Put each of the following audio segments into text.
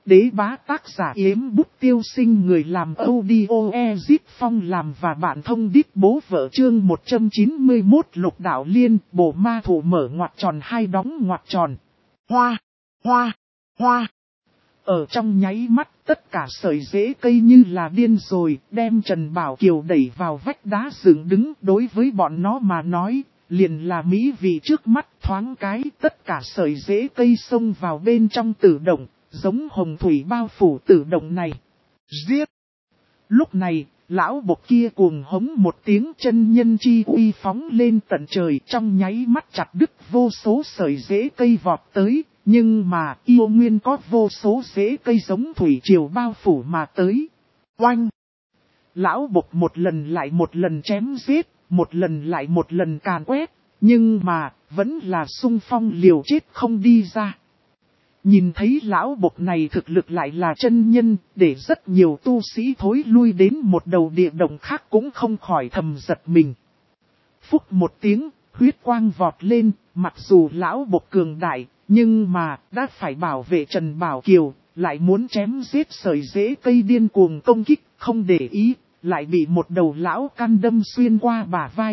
đế bá tác giả Yếm Bút Tiêu Sinh, người làm audio Ezip Phong làm và bạn thông đít bố vợ. Chương 191 Lục Đạo Liên, bộ ma thủ mở ngoặc tròn hai đóng ngoặc tròn. Hoa, hoa, hoa. Ở trong nháy mắt, tất cả sợi rễ cây như là điên rồi, đem Trần Bảo Kiều đẩy vào vách đá dựng đứng. Đối với bọn nó mà nói, liền là mỹ vị trước mắt. Thoáng cái, tất cả sợi rễ cây xông vào bên trong tử động, giống hồng thủy bao phủ tử động này. Giết! Lúc này, lão bộc kia cuồng hống một tiếng, chân nhân chi uy phóng lên tận trời, trong nháy mắt chặt đứt vô số sợi rễ cây vọt tới. Nhưng mà yêu nguyên có vô số rễ cây giống thủy triều bao phủ mà tới. Oanh! Lão bộc một lần lại một lần chém giết, một lần lại một lần càn quét, nhưng mà vẫn là xung phong liều chết không đi ra. Nhìn thấy lão bộc này thực lực lại là chân nhân, để rất nhiều tu sĩ thối lui đến một đầu địa động khác cũng không khỏi thầm giật mình. Phúc một tiếng, huyết quang vọt lên, mặc dù lão bộc cường đại, nhưng mà đã phải bảo vệ Trần Bảo Kiều, lại muốn chém giết sợi rễ cây điên cuồng công kích, không để ý, lại bị một đầu lão căn đâm xuyên qua bả vai.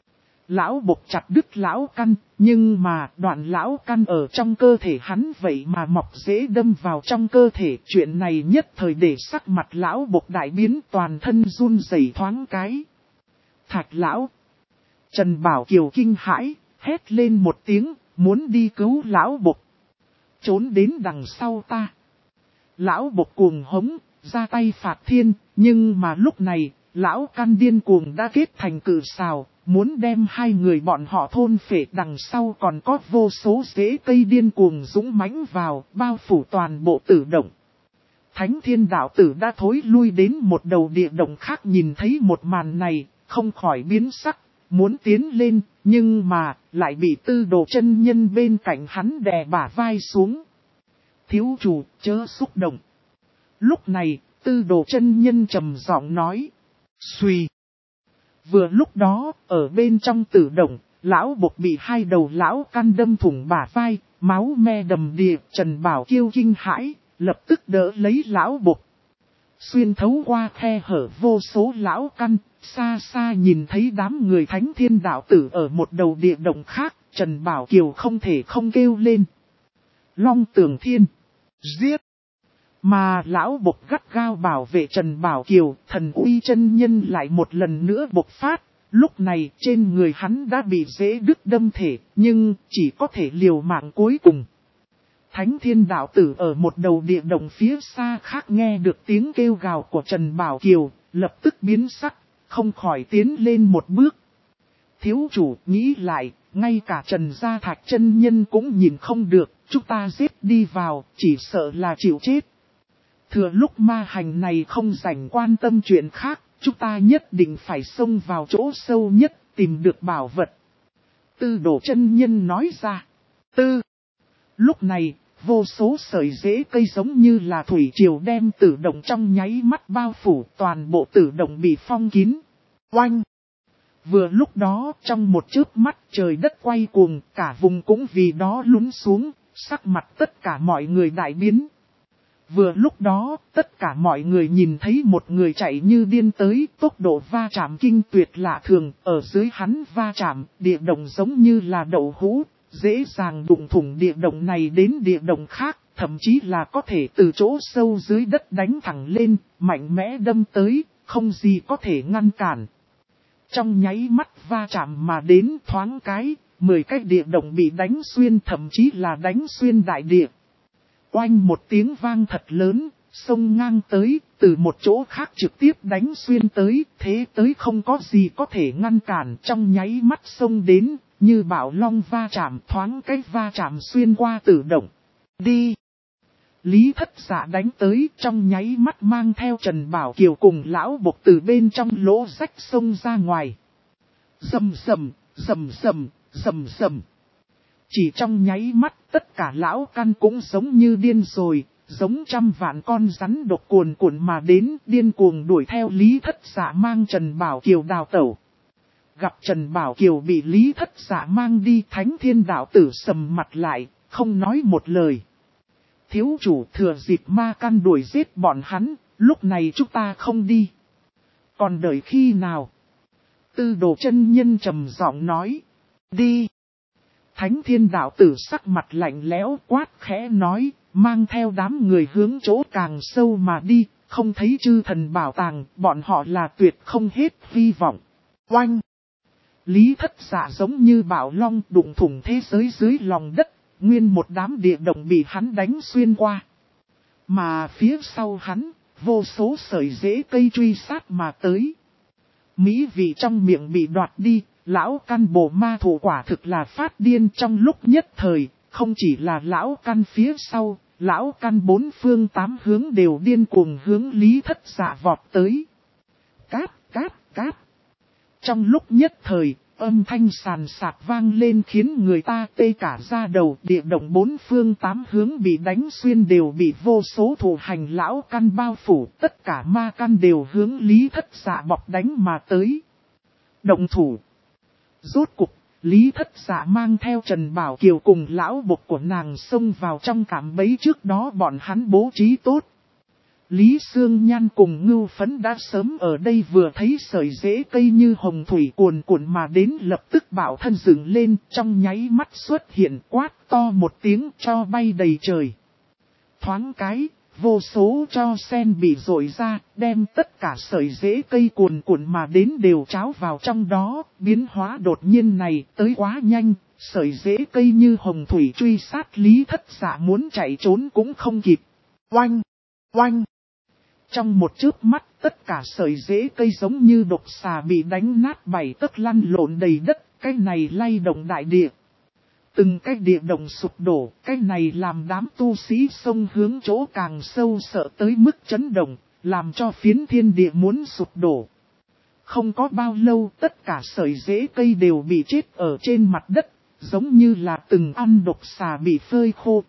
Lão bộc chặt đứt lão căn, nhưng mà đoạn lão căn ở trong cơ thể hắn vậy mà mọc rễ đâm vào trong cơ thể. Chuyện này nhất thời để sắc mặt lão bộc đại biến, toàn thân run rẩy thoáng cái. Thạch lão! Trần Bảo Kiều kinh hãi, hét lên một tiếng, muốn đi cứu lão bộc. Trốn đến đằng sau ta. Lão bộc cuồng hống, ra tay phạt thiên, nhưng mà lúc này, lão căn điên cuồng đã kết thành cự sào, muốn đem hai người bọn họ thôn phệ. Đằng sau còn có vô số rễ cây điên cuồng dũng mãnh vào, bao phủ toàn bộ tử động. Thánh Thiên đạo tử đã thối lui đến một đầu địa động khác, nhìn thấy một màn này, không khỏi biến sắc, muốn tiến lên, nhưng mà lại bị Tư Đồ chân nhân bên cạnh hắn đè bả vai xuống. Thiếu chủ, chớ xúc động. Lúc này, Tư Đồ chân nhân trầm giọng nói. Xuy. Vừa lúc đó, ở bên trong tử động, lão bộc bị hai đầu lão căn đâm thủng bả vai, máu me đầm đìa. Trần Bảo Kiêu kinh hãi, lập tức đỡ lấy lão bộc. Xuyên thấu qua khe hở vô số lão căn, xa xa nhìn thấy đám người Thánh Thiên đạo tử ở một đầu địa động khác, Trần Bảo Kiều không thể không kêu lên. Long Tường Thiên, giết! Mà lão bộc gắt gao bảo vệ Trần Bảo Kiều, thần uy chân nhân lại một lần nữa bộc phát. Lúc này trên người hắn đã bị rễ đứt đâm thể, nhưng chỉ có thể liều mạng cuối cùng. Thánh Thiên đạo tử ở một đầu địa động phía xa khác nghe được tiếng kêu gào của Trần Bảo Kiều, lập tức biến sắc, không khỏi tiến lên một bước. Thiếu chủ nghĩ lại, ngay cả Trần Gia Thạch chân nhân cũng nhìn không được, chúng ta giết đi vào, chỉ sợ là chịu chết. Thừa lúc ma hành này không rảnh quan tâm chuyện khác, chúng ta nhất định phải xông vào chỗ sâu nhất, tìm được bảo vật. Tư Đồ chân nhân nói ra. Lúc này, vô số sợi rễ cây giống như là thủy triều đem tử động trong nháy mắt bao phủ, toàn bộ tử động bị phong kín. Oanh! Vừa lúc đó, trong một chớp mắt trời đất quay cuồng, cả vùng cũng vì đó lún xuống, sắc mặt tất cả mọi người đại biến. Vừa lúc đó, tất cả mọi người nhìn thấy một người chạy như điên tới, tốc độ va chạm kinh tuyệt lạ thường, ở dưới hắn va chạm, địa động giống như là đậu hũ, dễ dàng đụng thủng địa động này đến địa động khác, thậm chí là có thể từ chỗ sâu dưới đất đánh thẳng lên, mạnh mẽ đâm tới, không gì có thể ngăn cản. Trong nháy mắt va chạm mà đến thoáng cái, 10 cái địa động bị đánh xuyên, thậm chí là đánh xuyên đại địa. Oanh một tiếng vang thật lớn, xông ngang tới, từ một chỗ khác trực tiếp đánh xuyên tới, thế tới không có gì có thể ngăn cản, trong nháy mắt xông đến, như bạo long va chạm, thoáng cái va chạm xuyên qua tử động. Đi! Lý Thất Dạ đánh tới, trong nháy mắt mang theo Trần Bảo Kiều cùng lão bộc từ bên trong lỗ rách xông ra ngoài. Rầm rầm, rầm rầm, rầm rầm. Chỉ trong nháy mắt, tất cả lão căn cũng giống như điên rồi, giống trăm vạn con rắn độc cuồn cuộn mà đến, điên cuồng đuổi theo Lý Thất Dạ mang Trần Bảo Kiều đào tẩu. Gặp Trần Bảo Kiều bị Lý Thất Dạ mang đi, Thánh Thiên đạo tử sầm mặt lại, không nói một lời. Thiếu chủ thừa dịp ma căn đuổi giết bọn hắn, lúc này chúng ta không đi. Còn đợi khi nào? Tư Đồ chân nhân trầm giọng nói. Đi. Thánh Thiên đạo tử sắc mặt lạnh lẽo quát khẽ nói, mang theo đám người hướng chỗ càng sâu mà đi, không thấy chư thần bảo tàng, bọn họ là tuyệt không hết hy vọng. Oanh! Lý Thất Dạ giống như bạo long đụng thủng thế giới dưới lòng đất, nguyên một đám địa động bị hắn đánh xuyên qua. Mà phía sau hắn, vô số sợi rễ cây truy sát mà tới. Mỹ vị trong miệng bị đoạt đi, lão căn bồ ma thủ quả thực là phát điên trong lúc nhất thời, không chỉ là lão căn phía sau, lão căn bốn phương tám hướng đều điên cuồng hướng Lý Thất Dạ vọt tới. Cát, cát, cát. Trong lúc nhất thời, âm thanh sàn sạt vang lên khiến người ta tê cả da đầu, địa động bốn phương tám hướng bị đánh xuyên đều bị vô số thủ hành lão căn bao phủ, tất cả ma căn đều hướng Lý Thất Dạ bọc đánh mà tới. Động thủ. Rốt cục, Lý Thất Dạ mang theo Trần Bảo Kiều cùng lão bộc của nàng xông vào trong cạm bẫy trước đó bọn hắn bố trí tốt. Lý Sương Nhan cùng Ngưu Phấn đã sớm ở đây vừa thấy sợi rễ cây như hồng thủy cuồn cuộn mà đến lập tức bảo thân dựng lên trong nháy mắt xuất hiện quát to một tiếng cho bay đầy trời. Thoáng cái, vô số cho sen bị rội ra, đem tất cả sợi rễ cây cuồn cuộn mà đến đều tráo vào trong đó, biến hóa đột nhiên này tới quá nhanh, sợi rễ cây như hồng thủy truy sát Lý Thất Dạ muốn chạy trốn cũng không kịp. Oanh! Oanh! Trong một chớp mắt, tất cả sợi rễ cây giống như độc xà bị đánh nát bảy tấc lăn lộn đầy đất, cái này lay động đại địa. Từng cái địa động sụp đổ, cái này làm đám tu sĩ xông hướng chỗ càng sâu sợ tới mức chấn động, làm cho phiến thiên địa muốn sụp đổ. Không có bao lâu, tất cả sợi rễ cây đều bị chết ở trên mặt đất, giống như là từng ăn độc xà bị phơi khô.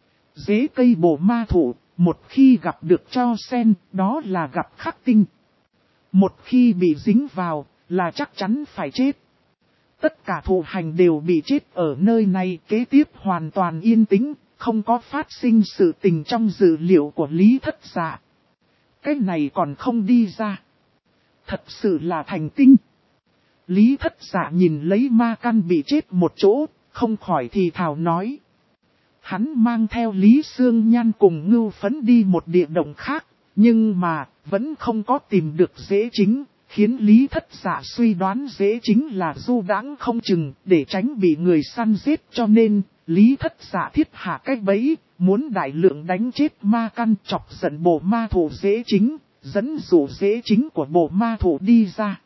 Rễ cây bổ ma thụ. Một khi gặp được cho sen, đó là gặp khắc tinh. Một khi bị dính vào, là chắc chắn phải chết. Tất cả thụ hành đều bị chết ở nơi này, kế tiếp hoàn toàn yên tĩnh, không có phát sinh sự tình trong dữ liệu của Lý Thất Dạ. Cái này còn không đi ra. Thật sự là thành tinh. Lý Thất Dạ nhìn lấy ma căn bị chết một chỗ, không khỏi thì thào nói. Hắn mang theo Lý Sương Nhan cùng Ngưu Phấn đi một địa động khác, nhưng mà vẫn không có tìm được rễ chính, khiến Lý Thất Dạ suy đoán rễ chính là du đãng không chừng để tránh bị người săn giết, cho nên Lý Thất Dạ thiết hạ cái bẫy, muốn đại lượng đánh chết ma căn chọc giận bộ ma thủ rễ chính, dẫn dụ rễ chính của bộ ma thủ đi ra.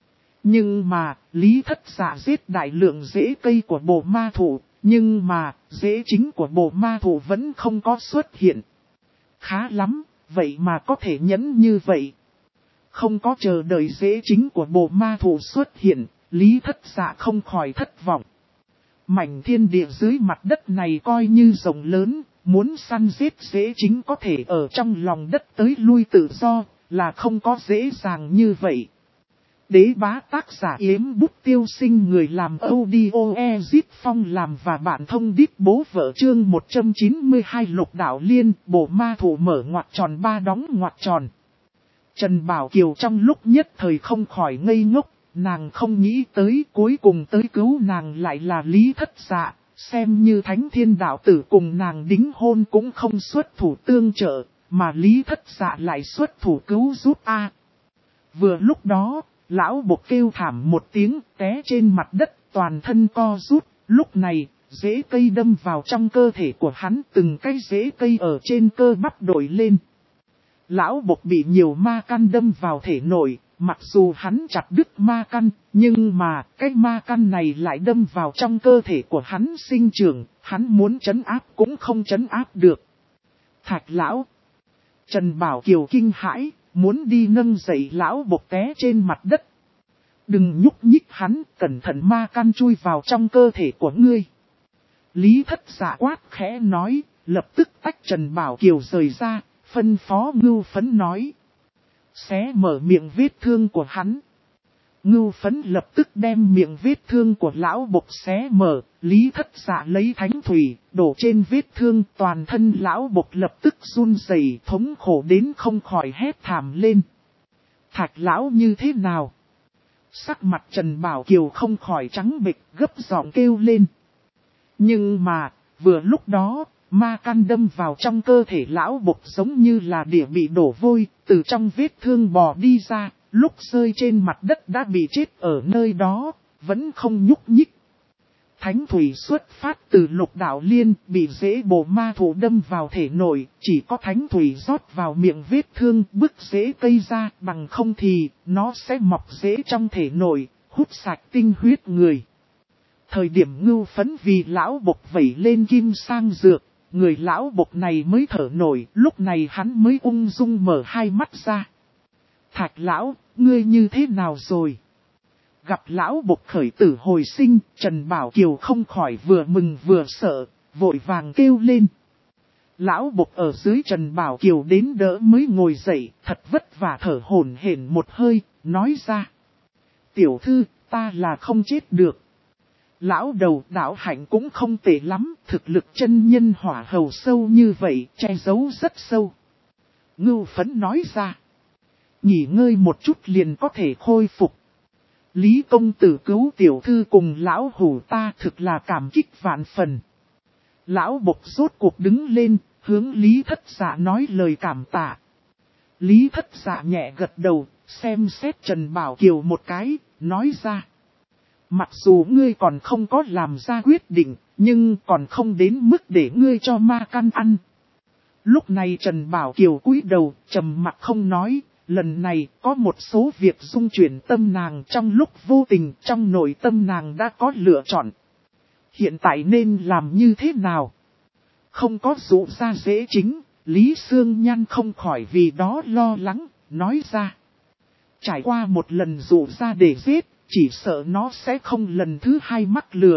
Nhưng mà Lý Thất Dạ giết đại lượng rễ cây của bộ ma thủ. Nhưng mà, rễ chính của bộ ma thủ vẫn không có xuất hiện. Khá lắm, vậy mà có thể nhẫn như vậy. Không có chờ đợi rễ chính của bộ ma thủ xuất hiện, Lý Thất Dạ không khỏi thất vọng. Mảnh thiên địa dưới mặt đất này coi như rộng lớn, muốn săn giết rễ chính có thể ở trong lòng đất tới lui tự do, là không có dễ dàng như vậy. Đế bá tác giả Yếm Bút Tiêu Sinh, người làm audio Ezit Phong làm và bạn thông đít bố vợ chương 192 Lục Đạo Liên, bộ ma thủ mở ngoặc tròn ba đóng ngoặc tròn. Trần Bảo Kiều trong lúc nhất thời không khỏi ngây ngốc, nàng không nghĩ tới cuối cùng tới cứu nàng lại là Lý Thất Dạ, xem như Thánh Thiên đạo tử cùng nàng đính hôn cũng không xuất thủ tương trợ, mà Lý Thất Dạ lại xuất thủ cứu giúp a. Vừa lúc đó, lão bộc kêu thảm một tiếng té trên mặt đất, toàn thân co rút, lúc này, rễ cây đâm vào trong cơ thể của hắn, từng cái rễ cây ở trên cơ bắp đổi lên. Lão bộc bị nhiều ma căn đâm vào thể nội, mặc dù hắn chặt đứt ma căn, nhưng mà cái ma căn này lại đâm vào trong cơ thể của hắn sinh trưởng, hắn muốn trấn áp cũng không trấn áp được. Thạch lão, Trần Bảo Kiều kinh hãi, muốn đi nâng dậy lão bộc té trên mặt đất. Đừng nhúc nhích hắn, cẩn thận ma căn chui vào trong cơ thể của ngươi. Lý Thất Dạ quát khẽ nói, lập tức tách Trần Bảo Kiều rời ra, phân phó Ngưu Phấn nói. Xé mở miệng vết thương của hắn. Ngưu Phấn lập tức đem miệng vết thương của lão bộc xé mở, Lý Thất Dạ lấy thánh thủy, đổ trên vết thương, toàn thân lão bộc lập tức run rẩy, thống khổ đến không khỏi hét thảm lên. Thạch lão như thế nào? Sắc mặt Trần Bảo Kiều không khỏi trắng bệch, gấp giọng kêu lên. Nhưng mà, vừa lúc đó, ma căn đâm vào trong cơ thể lão bộc giống như là địa bị đổ vôi, từ trong vết thương bò đi ra, lúc rơi trên mặt đất đã bị chết ở nơi đó, vẫn không nhúc nhích. Thánh thủy xuất phát từ Lục Đạo Liên, bị rễ bồ ma thụ đâm vào thể nội, chỉ có thánh thủy rót vào miệng vết thương, bứt rễ cây ra, bằng không thì nó sẽ mọc rễ trong thể nội, hút sạch tinh huyết người. Thời điểm Ngưu Phấn vì lão bộc vẩy lên kim sang dược, người lão bộc này mới thở nổi, lúc này hắn mới ung dung mở hai mắt ra. Thạch lão, ngươi như thế nào rồi? Gặp lão bộc khởi tử hồi sinh, Trần Bảo Kiều không khỏi vừa mừng vừa sợ, vội vàng kêu lên. Lão bộc ở dưới Trần Bảo Kiều đến đỡ mới ngồi dậy, thật vất vả thở hổn hển một hơi, nói ra. Tiểu thư, ta là không chết được. Lão đầu đạo hạnh cũng không tệ lắm, thực lực chân nhân hỏa hầu sâu như vậy, che giấu rất sâu. Ngưu Phấn nói ra. Nghỉ ngơi một chút liền có thể khôi phục. Lý công tử cứu tiểu thư cùng lão hủ ta thực là cảm kích vạn phần. Lão bộc rốt cuộc đứng lên, hướng Lý Thất Dạ nói lời cảm tạ. Lý Thất Dạ nhẹ gật đầu, xem xét Trần Bảo Kiều một cái, nói ra. Mặc dù ngươi còn không có làm ra quyết định, nhưng còn không đến mức để ngươi cho ma căn ăn. Lúc này Trần Bảo Kiều cúi đầu, trầm mặt không nói. Lần này có một số việc dung chuyển tâm nàng, trong lúc vô tình trong nội tâm nàng đã có lựa chọn. Hiện tại nên làm như thế nào? Không có dụ ra dễ chính, Lý Sương Nhan không khỏi vì đó lo lắng, nói ra. Trải qua một lần dụ ra để giết, chỉ sợ nó sẽ không lần thứ hai mắc lừa.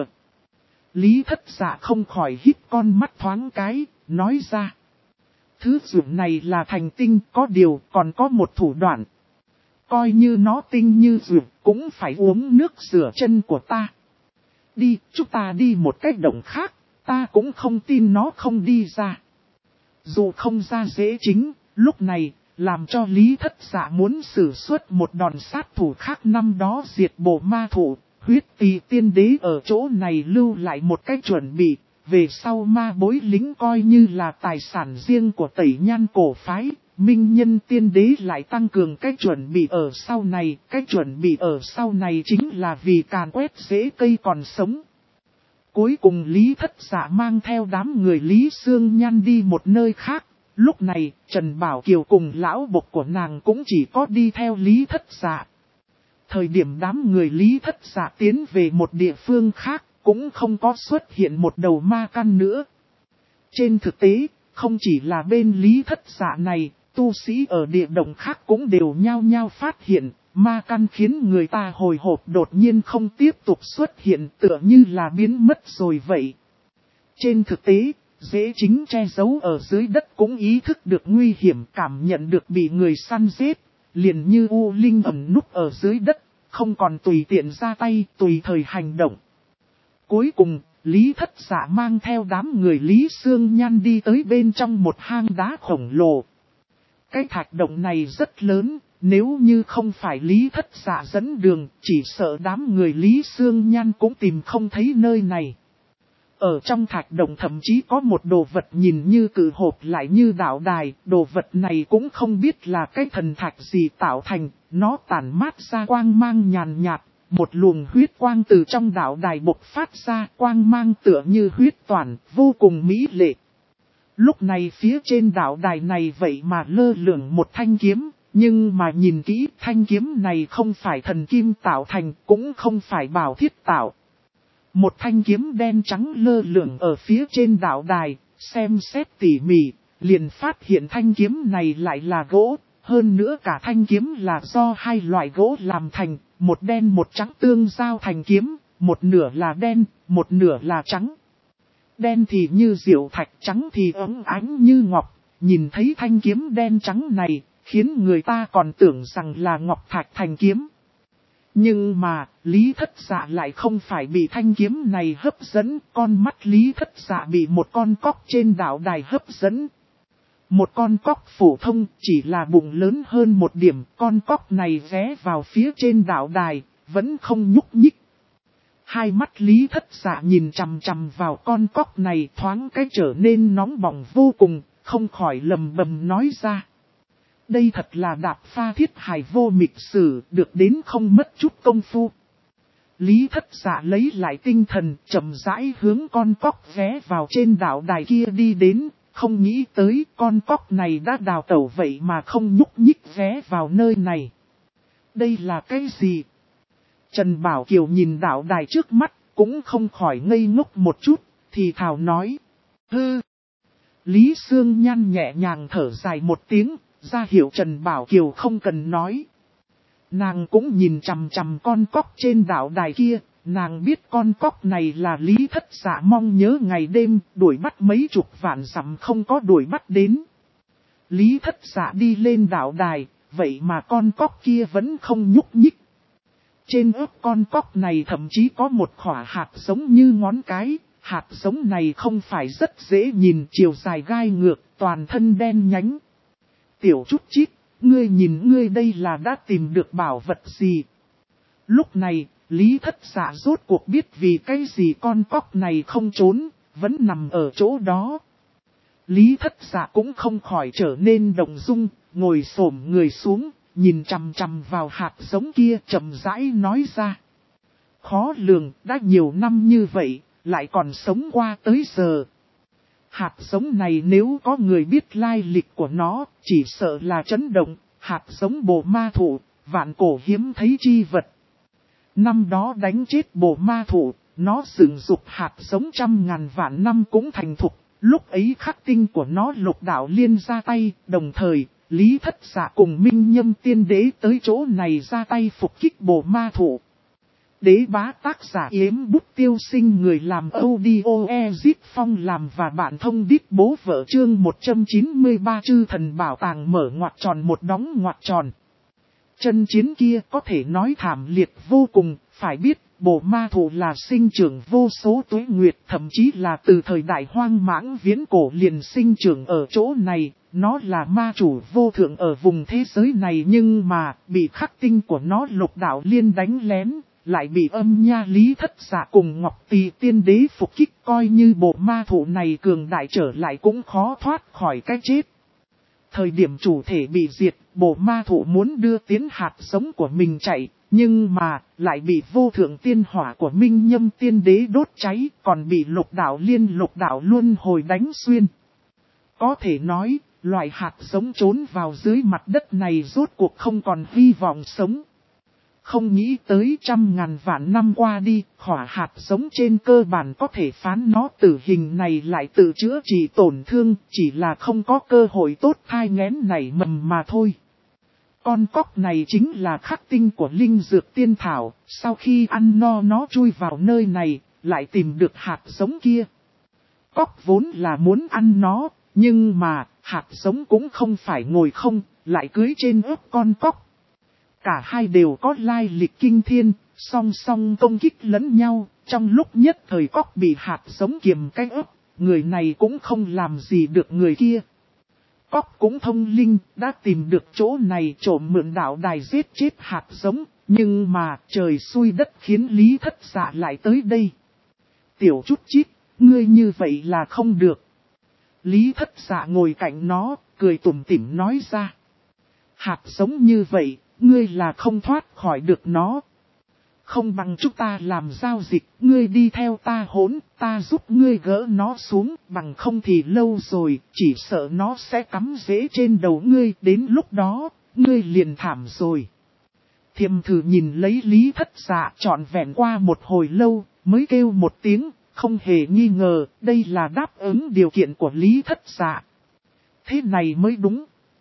Lý Thất Dạ không khỏi hít con mắt thoáng cái, nói ra. Thứ dụng này là thành tinh, có điều còn có một thủ đoạn. Coi như nó tinh như dụng, cũng phải uống nước rửa chân của ta. Đi, chúng ta đi một cách động khác, ta cũng không tin nó không đi ra. Dù không ra dễ chính, lúc này, làm cho Lý Thất Dạ muốn sử xuất một đòn sát thủ khác năm đó diệt bộ ma thủ, huyết tỳ tiên đế ở chỗ này lưu lại một cách chuẩn bị. Về sau ma bối lính coi như là tài sản riêng của Tẩy Nhan cổ phái, minh nhân tiên đế lại tăng cường cách chuẩn bị ở sau này. Cách chuẩn bị ở sau này chính là vì càn quét rễ cây còn sống. Cuối cùng Lý Thất Dạ mang theo đám người Lý Sương Nhan đi một nơi khác. Lúc này Trần Bảo Kiều cùng lão bộc của nàng cũng chỉ có đi theo Lý Thất Dạ. Thời điểm đám người Lý Thất Dạ tiến về một địa phương khác, cũng không có xuất hiện một đầu ma căn nữa. Trên thực tế, không chỉ là bên Lý Thất Dạ này, tu sĩ ở địa động khác cũng đều nhao nhao phát hiện, ma căn khiến người ta hồi hộp đột nhiên không tiếp tục xuất hiện, tựa như là biến mất rồi vậy. Trên thực tế, dễ chính che giấu ở dưới đất cũng ý thức được nguy hiểm, cảm nhận được bị người săn giết, liền như U Linh ẩn núp ở dưới đất, không còn tùy tiện ra tay, tùy thời hành động. Cuối cùng, Lý Thất Dạ mang theo đám người Lý Sương Nhan đi tới bên trong một hang đá khổng lồ. Cái thạch động này rất lớn, nếu như không phải Lý Thất Dạ dẫn đường, chỉ sợ đám người Lý Sương Nhan cũng tìm không thấy nơi này. Ở trong thạch động thậm chí có một đồ vật nhìn như cự hộp lại như đạo đài, đồ vật này cũng không biết là cái thần thạch gì tạo thành, nó tản mát ra quang mang nhàn nhạt. Một luồng huyết quang từ trong đạo đài bộc phát ra, quang mang tựa như huyết toàn, vô cùng mỹ lệ. Lúc này phía trên đạo đài này vậy mà lơ lửng một thanh kiếm, nhưng mà nhìn kỹ thanh kiếm này không phải thần kim tạo thành, cũng không phải bảo thiết tạo. Một thanh kiếm đen trắng lơ lửng ở phía trên đạo đài, xem xét tỉ mỉ, liền phát hiện thanh kiếm này lại là gỗ, hơn nữa cả thanh kiếm là do hai loại gỗ làm thành. Một đen một trắng tương giao thành kiếm, một nửa là đen, một nửa là trắng. Đen thì như diệu thạch, trắng thì óng ánh như ngọc. Nhìn thấy thanh kiếm đen trắng này, khiến người ta còn tưởng rằng là ngọc thạch thành kiếm. Nhưng mà, Lý Thất Dạ lại không phải bị thanh kiếm này hấp dẫn, con mắt Lý Thất Dạ bị một con cóc trên đạo đài hấp dẫn. Một con cóc phổ thông chỉ là bụng lớn hơn một điểm, con cóc này ghé vào phía trên đạo đài, vẫn không nhúc nhích. Hai mắt Lý Thất Dạ nhìn chằm chằm vào con cóc này thoáng cái trở nên nóng bỏng vô cùng, không khỏi lầm bầm nói ra. Đây thật là đạp pha thiết hài vô mịch sử, được đến không mất chút công phu. Lý Thất Dạ lấy lại tinh thần, chậm rãi hướng con cóc ghé vào trên đạo đài kia đi đến, không nghĩ tới con cóc này đã đào tẩu vậy mà không nhúc nhích ghé vào nơi này. Đây là cái gì? Trần Bảo Kiều nhìn đạo đài trước mắt, cũng không khỏi ngây ngốc một chút, thì thào nói. Hư! Lý Sương Nhan nhẹ nhàng thở dài một tiếng, ra hiệu Trần Bảo Kiều không cần nói. Nàng cũng nhìn chằm chằm con cóc trên đạo đài kia, nàng biết con cóc này là Lý Thất Dạ mong nhớ ngày đêm, đuổi bắt mấy chục vạn dặm không có đuổi bắt đến. Lý Thất Dạ đi lên đạo đài, vậy mà con cóc kia vẫn không nhúc nhích. Trên ớt con cóc này thậm chí có một khỏa hạt giống như ngón cái, hạt giống này không phải rất dễ nhìn, chiều dài gai ngược, toàn thân đen nhánh. Tiểu Trúc Chít, ngươi nhìn ngươi đây là đã tìm được bảo vật gì? Lúc này, Lý Thất Dạ rốt cuộc biết vì cái gì con cóc này không trốn, vẫn nằm ở chỗ đó. Lý Thất Dạ cũng không khỏi trở nên động dung, ngồi xổm người xuống, nhìn chằm chằm vào hạt giống kia chậm rãi nói ra. Khó lường, đã nhiều năm như vậy, lại còn sống qua tới giờ. Hạt giống này nếu có người biết lai lịch của nó, chỉ sợ là chấn động, hạt giống bồ ma thụ, vạn cổ hiếm thấy chi vật. Năm đó đánh chết bồ ma thụ, nó dựng dục hạt giống 100.000 vạn năm cũng thành thục, lúc ấy khắc tinh của nó Lục Đạo Liên ra tay, đồng thời, Lý Thất Dạ cùng Minh Nhâm Tiên Đế tới chỗ này ra tay phục kích bồ ma thụ. Đế bá tác giả Yếm Bút Tiêu Sinh, người làm audio Ezip Phong làm và bạn thông đít bố vợ chương 193 chư thần bảo tàng mở ngoặc tròn một đóng ngoặc tròn. Chân chiến kia có thể nói thảm liệt vô cùng, phải biết bồ ma thụ là sinh trưởng vô số tuế nguyệt, thậm chí là từ thời đại hoang mãng viễn cổ liền sinh trưởng ở chỗ này. Nó là ma chủ vô thượng ở vùng thế giới này, nhưng mà bị khắc tinh của nó Lục Đạo Liên đánh lén, lại bị âm nha Lý Thất Dạ cùng Ngọc Tỳ Tiên Đế phục kích, coi như bộ ma thụ này cường đại trở lại cũng khó thoát khỏi cái chết. Thời điểm chủ thể bị diệt, bộ ma thụ muốn đưa tiến hạt giống của mình chạy, nhưng mà lại bị vô thượng tiên hỏa của Minh Nhâm Tiên Đế đốt cháy, còn bị Lục Đạo Liên Lục Đạo Luân Hồi đánh xuyên. Có thể nói, loại hạt giống trốn vào dưới mặt đất này rốt cuộc không còn hy vọng sống. Không nghĩ tới 100.000 vạn năm qua đi, khỏa hạt giống trên cơ bản có thể phán nó tử hình này lại tự chữa trị tổn thương, chỉ là không có cơ hội tốt thai nghén nảy mầm mà thôi. Con cóc này chính là khắc tinh của linh dược tiên thảo, sau khi ăn no nó chui vào nơi này, lại tìm được hạt giống kia. Cóc vốn là muốn ăn nó, nhưng mà hạt giống cũng không phải ngồi không, lại cưới trên ớt con cóc. Cả hai đều có lai lịch kinh thiên, song song công kích lẫn nhau, trong lúc nhất thời cóc bị hạt giống kiềm cái ớt, người này cũng không làm gì được người kia. Cóc cũng thông linh, đã tìm được chỗ này trộm mượn đạo đài giết chết hạt giống, nhưng mà trời xui đất khiến Lý Thất Dạ lại tới đây. Tiểu Trúc Chít, ngươi như vậy là không được. Lý Thất Dạ ngồi cạnh nó, cười tủm tỉm nói ra. Hạt giống như vậy, ngươi là không thoát khỏi được nó. Không bằng chúng ta làm giao dịch, ngươi đi theo ta hỗn, ta giúp ngươi gỡ nó xuống, bằng không thì lâu rồi, chỉ sợ nó sẽ cắm rễ trên đầu ngươi, đến lúc đó, ngươi liền thảm rồi. Thiềm thử nhìn lấy Lý Thất Dạ trọn vẹn qua một hồi lâu, mới kêu một tiếng, không hề nghi ngờ, đây là đáp ứng điều kiện của Lý Thất Dạ. Thế này mới đúng.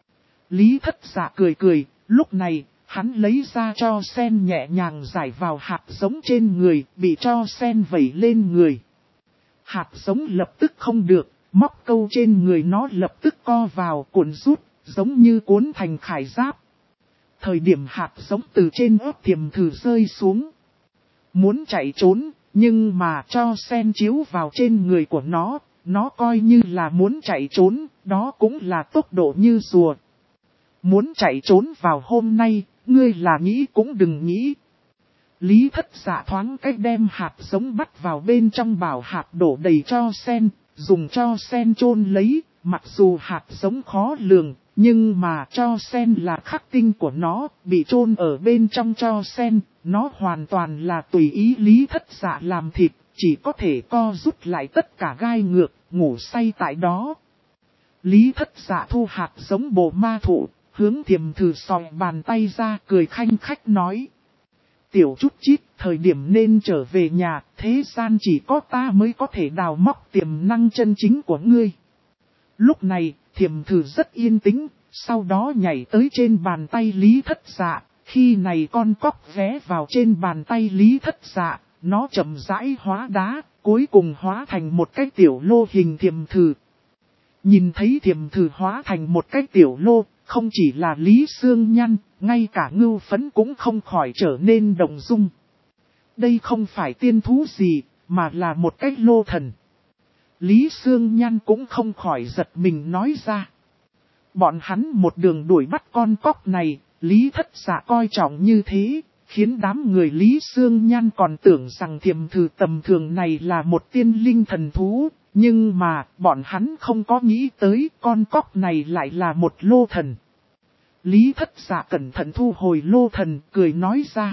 Lý Thất Dạ cười cười, lúc này, hắn lấy ra tro sen nhẹ nhàng rải vào hạt giống trên người, bị tro sen vẩy lên người. Hạt giống lập tức không được, móc câu trên người nó lập tức co vào cuộn rút, giống như cuốn thành khải giáp. Thời điểm hạt giống từ trên ớt thiềm thử rơi xuống. Muốn chạy trốn, nhưng mà cho sen chiếu vào trên người của nó coi như là muốn chạy trốn, đó cũng là tốc độ như rùa. Muốn chạy trốn vào hôm nay, ngươi là nghĩ cũng đừng nghĩ. Lý Thất Dạ thoáng cách đem hạt giống bắt vào bên trong bảo hạt đổ đầy cho sen, dùng cho sen chôn lấy, mặc dù hạt giống khó lường, nhưng mà cho sen là khắc tinh của nó, bị chôn ở bên trong cho sen, nó hoàn toàn là tùy ý Lý Thất Dạ làm thịt, chỉ có thể co rút lại tất cả gai ngược, ngủ say tại đó. Lý Thất Dạ thu hạt giống bồ ma thụ, hướng Thiềm Thử sòi bàn tay ra cười khanh khách nói. Tiểu chút chít, thời điểm nên trở về nhà, thế gian chỉ có ta mới có thể đào móc tiềm năng chân chính của ngươi. Lúc này, Thiềm Thử rất yên tĩnh, sau đó nhảy tới trên bàn tay Lý Thất Dạ, khi này con cóc ghé vào trên bàn tay Lý Thất Dạ, nó chậm rãi hóa đá, cuối cùng hóa thành một cái tiểu lô hình Thiềm Thử. Nhìn thấy Thiềm Thử hóa thành một cái tiểu lô, không chỉ là Lý Sương Nhăn, ngay cả Ngưu Phấn cũng không khỏi trở nên động dung. Đây không phải tiên thú gì, mà là một cái lô thần. Lý Sương Nhăn cũng không khỏi giật mình nói ra. Bọn hắn một đường đuổi bắt con cóc này, Lý Thất Dạ coi trọng như thế, khiến đám người Lý Sương Nhăn còn tưởng rằng Thiềm Thử tầm thường này là một tiên linh thần thú. Nhưng mà, bọn hắn không có nghĩ tới con cóc này lại là một lô thần. Lý Thất Dạ cẩn thận thu hồi lô thần, cười nói ra.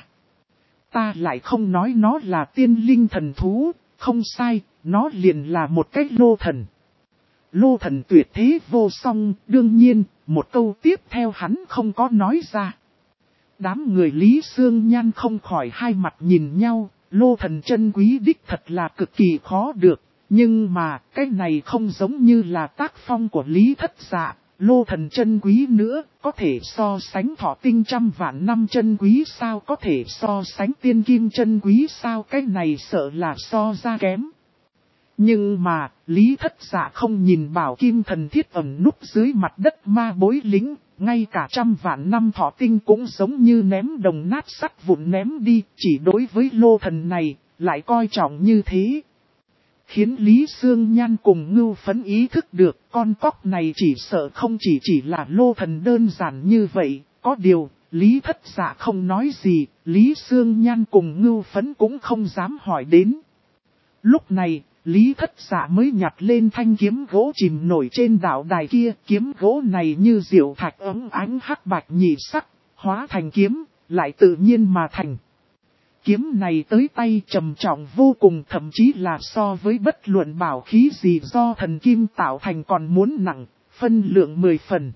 Ta lại không nói nó là tiên linh thần thú, không sai, nó liền là một cái lô thần. Lô thần tuyệt thế vô song, đương nhiên, một câu tiếp theo hắn không có nói ra. Đám người Lý Sương Nhan không khỏi hai mặt nhìn nhau, lô thần chân quý đích thật là cực kỳ khó được. Nhưng mà, cái này không giống như là tác phong của Lý Thất Dạ, lô thần chân quý nữa, có thể so sánh thọ tinh trăm vạn năm chân quý sao, có thể so sánh tiên kim chân quý sao, cái này sợ là so ra kém. Nhưng mà, Lý Thất Dạ không nhìn bảo kim thần thiết ẩn núp dưới mặt đất ma bối lính, ngay cả trăm vạn năm thọ tinh cũng giống như ném đồng nát sắt vụn ném đi, chỉ đối với lô thần này, lại coi trọng như thế. Khiến Lý Sương Nhan cùng Ngưu Phấn ý thức được con cóc này chỉ sợ không chỉ là lô thần đơn giản như vậy. Có điều, Lý Thất Dạ không nói gì, Lý Sương Nhan cùng Ngưu Phấn cũng không dám hỏi đến. Lúc này, Lý Thất Dạ mới nhặt lên thanh kiếm gỗ chìm nổi trên đảo đài kia. Kiếm gỗ này như diệu thạch ấm ánh hắc bạch nhị sắc, hóa thành kiếm, lại tự nhiên mà thành. Kiếm này tới tay trầm trọng vô cùng, thậm chí là so với bất luận bảo khí gì do thần kim tạo thành còn muốn nặng, phân lượng 10 phần.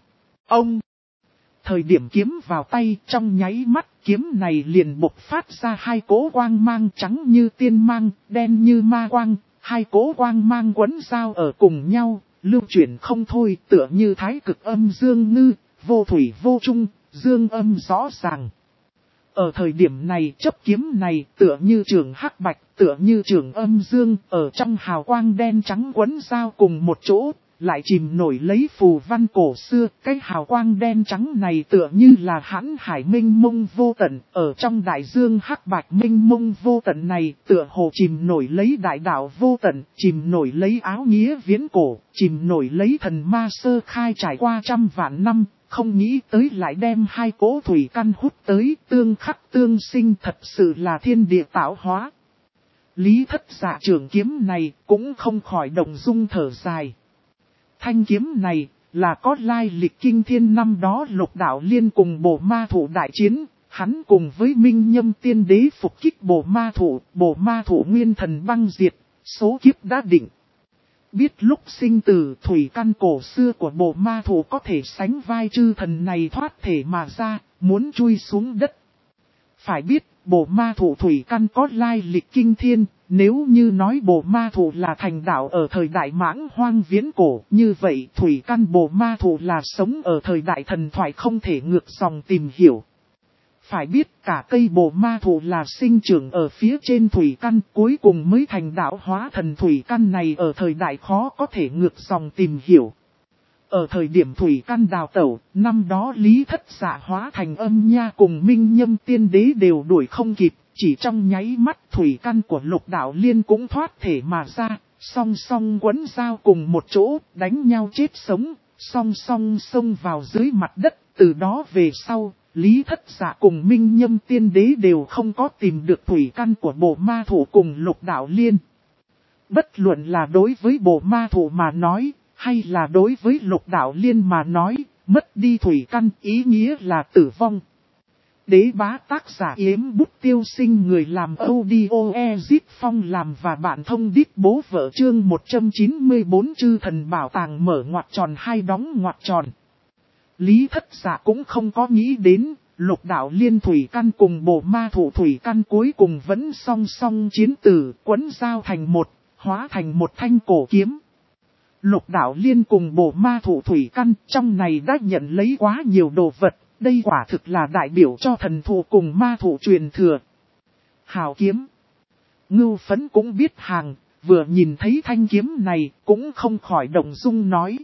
Thời điểm kiếm vào tay, trong nháy mắt kiếm này liền bộc phát ra hai cỗ quang mang trắng như tiên mang, đen như ma quang, hai cỗ quang mang quấn giao ở cùng nhau, lưu chuyển không thôi, tựa như thái cực âm dương ngư, vô thủy vô chung, dương âm rõ ràng. Ở thời điểm này chấp kiếm này tựa như trường hắc bạch, tựa như trường âm dương, ở trong hào quang đen trắng quấn giao cùng một chỗ, lại chìm nổi lấy phù văn cổ xưa. Cái hào quang đen trắng này tựa như là hãn hải minh mông vô tận, ở trong đại dương hắc bạch minh mông vô tận này tựa hồ chìm nổi lấy đại đạo vô tận, chìm nổi lấy áo nghĩa viễn cổ, chìm nổi lấy thần ma sơ khai trải qua trăm vạn năm. Không nghĩ tới lại đem hai cỗ thủy căn hút tới, tương khắc tương sinh, thật sự là thiên địa tạo hóa. Lý Thất Dạ trường kiếm này cũng không khỏi động dung thở dài. Thanh kiếm này là có lai lịch kinh thiên, năm đó Lục Đạo Liên cùng Bồ Ma Thụ đại chiến, hắn cùng với Minh Nhâm Tiên Đế phục kích Bồ Ma Thụ nguyên thần băng diệt, số kiếp đã định. Biết lúc sinh tử thủy căn cổ xưa của Bồ Ma Thụ có thể sánh vai chư thần này thoát thể mà ra, muốn chui xuống đất. Phải biết, Bồ Ma Thụ thủy căn có lai lịch kinh thiên, nếu như nói Bồ Ma Thụ là thành đạo ở thời đại mãng hoang viễn cổ, như vậy thủy căn Bồ Ma Thụ là sống ở thời đại thần thoại không thể ngược dòng tìm hiểu. Phải biết cả cây Bồ Ma Thụ là sinh trưởng ở phía trên thủy căn, cuối cùng mới thành đạo hóa thần, thủy căn này ở thời đại khó có thể ngược dòng tìm hiểu. Ở thời điểm thủy căn đào tẩu, năm đó Lý Thất Dạ hóa thành Âm Nha cùng Minh Nhâm Tiên Đế đều đuổi không kịp, chỉ trong nháy mắt thủy căn của Lục Đạo Liên cũng thoát thể mà ra, song song quấn dao cùng một chỗ, đánh nhau chết sống, song song xông vào dưới mặt đất, từ đó về sau, Lý Thất Dạ cùng Minh Nhâm Tiên Đế đều không có tìm được thủy căn của Bộ Ma Thủ cùng Lục Đạo Liên. Bất luận là đối với Bộ Ma Thủ mà nói, hay là đối với Lục Đạo Liên mà nói, mất đi thủy căn ý nghĩa là tử vong. Đế bá tác giả Yếm Bút Tiêu Sinh, người làm audio Ezip Phong làm và bạn thông điệp bố vợ, chương 194 chư thần bảo tàng mở ngoặc tròn hai đóng ngoặc tròn. Lý Thất Dạ cũng không có nghĩ đến, Lục Đạo Liên thủy căn cùng Bộ Ma Thủ thủy căn cuối cùng vẫn song song chiến tử, quấn dao thành một, hóa thành một thanh cổ kiếm. Lục Đạo Liên cùng Bộ Ma Thủ thủy căn trong này đã nhận lấy quá nhiều đồ vật, đây quả thực là đại biểu cho thần thụ cùng ma thủ truyền thừa. Hào kiếm. Ngưu Phấn cũng biết hàng, vừa nhìn thấy thanh kiếm này cũng không khỏi động dung nói.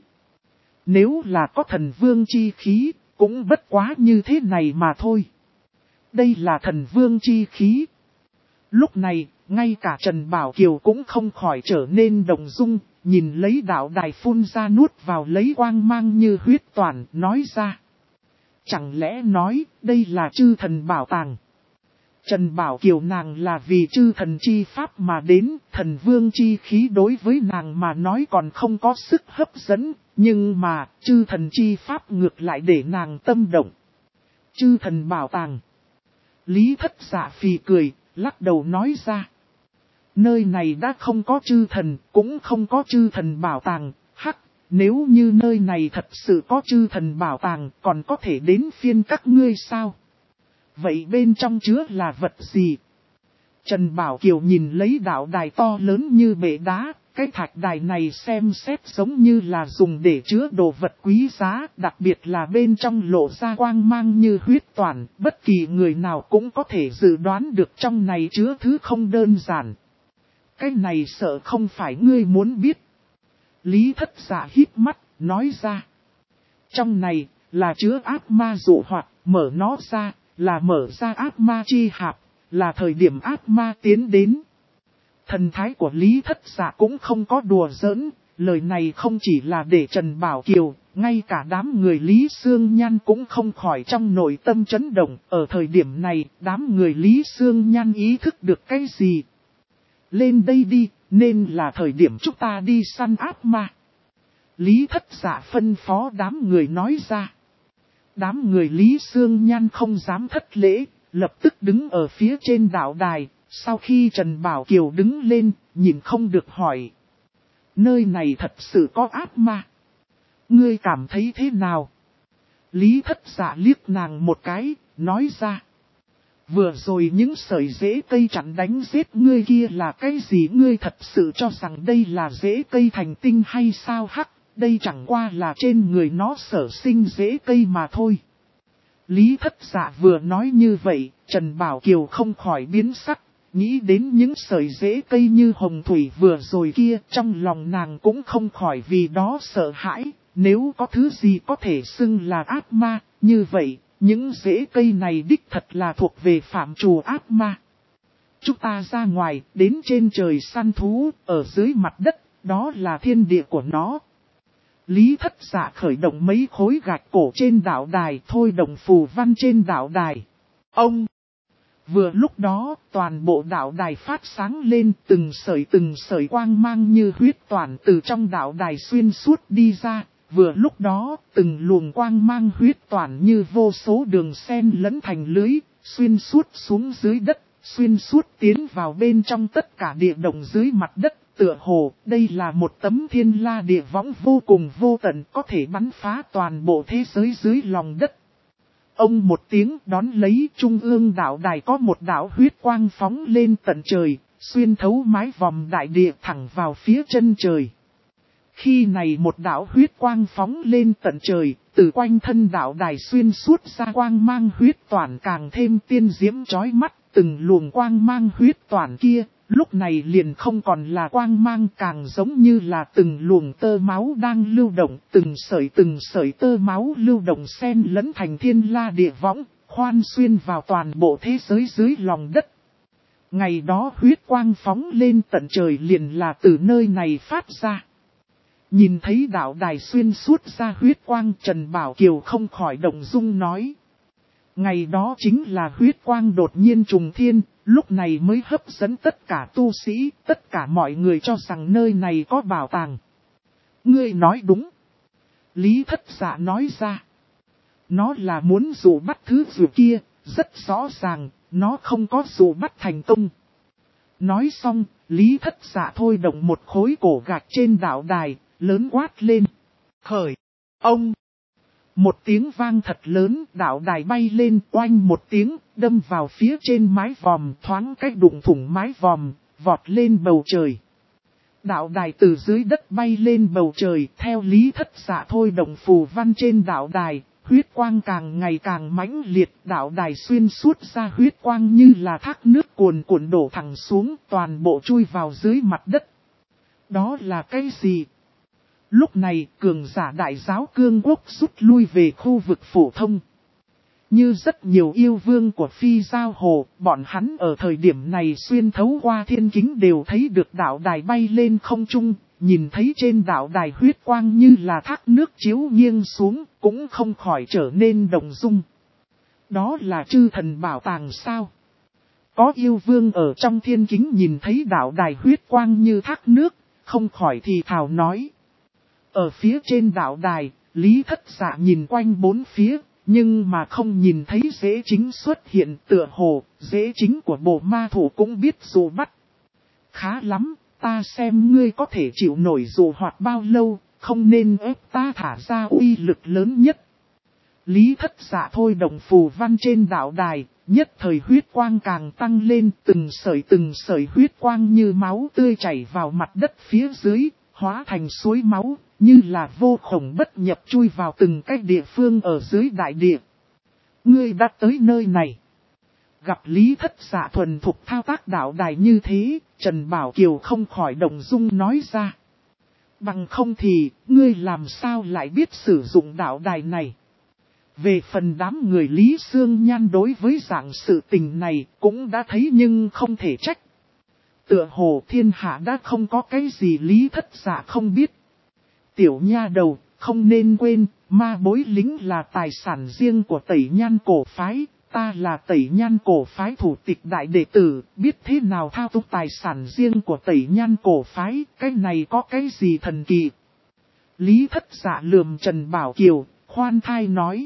Nếu là có thần vương chi khí, cũng bất quá như thế này mà thôi. Đây là thần vương chi khí. Lúc này, ngay cả Trần Bảo Kiều cũng không khỏi trở nên động dung, nhìn lấy đạo đài phun ra nuốt vào lấy quang mang như huyết toàn, nói ra. Chẳng lẽ nói, đây là chư thần bảo tàng? Trần Bảo Kiều nàng là vì chư thần chi pháp mà đến, thần vương chi khí đối với nàng mà nói còn không có sức hấp dẫn, nhưng mà, chư thần chi pháp ngược lại để nàng tâm động. Chư thần bảo tàng. Lý Thất Dạ phì cười, lắc đầu nói ra. Nơi này đã không có chư thần, cũng không có chư thần bảo tàng, hắc. Nếu như nơi này thật sự có chư thần bảo tàng, còn có thể đến phiên các ngươi sao? Vậy bên trong chứa là vật gì? Trần Bảo Kiều nhìn lấy đạo đài to lớn như bể đá, cái thạch đài này xem xét giống như là dùng để chứa đồ vật quý giá, đặc biệt là bên trong lộ ra quang mang như huyết toàn, bất kỳ người nào cũng có thể dự đoán được trong này chứa thứ không đơn giản. Cái này sợ không phải ngươi muốn biết. Lý Thất Dạ híp mắt, nói ra. Trong này, là chứa ác ma dụ hoạt, mở nó ra, là mở ra ác ma chi hạp, là thời điểm ác ma tiến đến. Thần thái của Lý Thất Dạ cũng không có đùa giỡn, lời này không chỉ là để Trần Bảo Kiều, ngay cả đám người Lý Sương Nhan cũng không khỏi trong nội tâm chấn động. Ở thời điểm này, đám người Lý Sương Nhan ý thức được cái gì? Lên đây đi, nên là thời điểm chúng ta đi săn ác ma. Lý Thất Dạ phân phó đám người nói ra. Đám người Lý Sương Nhan không dám thất lễ, lập tức đứng ở phía trên đạo đài. Sau khi Trần Bảo Kiều đứng lên, nhìn không được hỏi. Nơi này thật sự có ác ma. Ngươi cảm thấy thế nào? Lý Thất Dạ liếc nàng một cái, nói ra. Vừa rồi những sợi rễ cây chặn đánh giết ngươi kia là cái gì? Ngươi thật sự cho rằng đây là rễ cây thành tinh hay sao? Hắc, đây chẳng qua là trên người nó sở sinh rễ cây mà thôi. Lý Thất Dạ vừa nói như vậy, Trần Bảo Kiều không khỏi biến sắc, nghĩ đến những sợi rễ cây như hồng thủy vừa rồi kia, trong lòng nàng cũng không khỏi vì đó sợ hãi. Nếu có thứ gì có thể xưng là ác ma, như vậy, những rễ cây này đích thật là thuộc về phạm trù ác ma. Chúng ta ra ngoài, đến trên trời săn thú, ở dưới mặt đất, đó là thiên địa của nó. Lý Thất Dạ khởi động mấy khối gạch cổ trên đạo đài, thôi động phù văn trên đạo đài. Ông! Vừa lúc đó, toàn bộ đạo đài phát sáng lên, từng sợi quang mang như huyết toàn từ trong đạo đài xuyên suốt đi ra. Vừa lúc đó, từng luồng quang mang huyết toàn như vô số đường sen lẫn thành lưới, xuyên suốt xuống dưới đất, xuyên suốt tiến vào bên trong tất cả địa động dưới mặt đất. Tựa hồ, đây là một tấm thiên la địa võng vô cùng vô tận, có thể bắn phá toàn bộ thế giới dưới lòng đất. Ông một tiếng đón lấy, trung ương đạo đài có một đạo huyết quang phóng lên tận trời, xuyên thấu mái vòm đại địa thẳng vào phía chân trời. Khi này một đạo huyết quang phóng lên tận trời, từ quanh thân đạo đài xuyên suốt ra quang mang huyết toàn càng thêm tiên diễm chói mắt, từng luồng quang mang huyết toàn kia, Lúc này liền không còn là quang mang, càng giống như là từng luồng tơ máu đang lưu động, từng sợi tơ máu lưu động xen lẫn thành thiên la địa võng, khoan xuyên vào toàn bộ thế giới dưới lòng đất. Ngày đó huyết quang phóng lên tận trời liền là từ nơi này phát ra. Nhìn thấy đạo đài xuyên suốt ra huyết quang, Trần Bảo Kiều không khỏi động dung nói. Ngày đó chính là huyết quang đột nhiên trùng thiên, lúc này mới hấp dẫn tất cả tu sĩ, tất cả mọi người cho rằng nơi này có bảo tàng. Ngươi nói đúng. Lý Thất Dạ nói ra. Nó là muốn dụ bắt thứ dù kia, rất rõ ràng, nó không có dụ bắt thành công. Nói xong, Lý Thất Dạ thôi động một khối cổ gạch trên đạo đài, lớn quát lên. Khởi, ông! Một tiếng vang thật lớn, đạo đài bay lên, oanh một tiếng, đâm vào phía trên mái vòm, thoáng cách đụng thủng mái vòm, vọt lên bầu trời. Đạo đài từ dưới đất bay lên bầu trời, theo Lý Thất Dạ thôi động phù văn trên đạo đài, huyết quang càng ngày càng mãnh liệt, đạo đài xuyên suốt ra huyết quang như là thác nước cuồn cuộn đổ thẳng xuống, toàn bộ chui vào dưới mặt đất. Đó là cái gì? Lúc này, cường giả đại giáo cương quốc rút lui về khu vực phổ thông. Như rất nhiều yêu vương của Phi Giao Hồ, bọn hắn ở thời điểm này xuyên thấu qua thiên kính đều thấy được đạo đài bay lên không trung, nhìn thấy trên đạo đài huyết quang như là thác nước chiếu nghiêng xuống, cũng không khỏi trở nên động dung. Đó là chư thần bảo tàng sao? Có yêu vương ở trong thiên kính nhìn thấy đạo đài huyết quang như thác nước, không khỏi thì thào nói. Ở phía trên đạo đài, Lý Thất Dạ nhìn quanh bốn phía, nhưng mà không nhìn thấy dễ chính xuất hiện, tựa hồ, dễ chính của bộ ma thủ cũng biết dụ bắt. Khá lắm, ta xem ngươi có thể chịu nổi dụ hoạt bao lâu, không nên ép ta thả ra uy lực lớn nhất. Lý Thất Dạ thôi động phù văn trên đạo đài, nhất thời huyết quang càng tăng lên, từng sợi huyết quang như máu tươi chảy vào mặt đất phía dưới, hóa thành suối máu, như là vô khổng bất nhập chui vào từng cái địa phương ở dưới đại địa. Ngươi đã tới nơi này. Gặp Lý Thất Dạ thuần thục thao tác đạo đài như thế, Trần Bảo Kiều không khỏi động dung nói ra. Bằng không thì, ngươi làm sao lại biết sử dụng đạo đài này? Về phần đám người Lý Sương Nhan đối với dạng sự tình này cũng đã thấy nhưng không thể trách. Tựa hồ thiên hạ đã không có cái gì Lý Thất Dạ không biết. Tiểu nha đầu, không nên quên, ma bối lính là tài sản riêng của Tẩy Nhan cổ phái, ta là Tẩy Nhan cổ phái thủ tịch đại đệ tử, biết thế nào thao túng tài sản riêng của Tẩy Nhan cổ phái, cái này có cái gì thần kỳ. Lý Thất Dạ lườm Trần Bảo Kiều, khoan thai nói.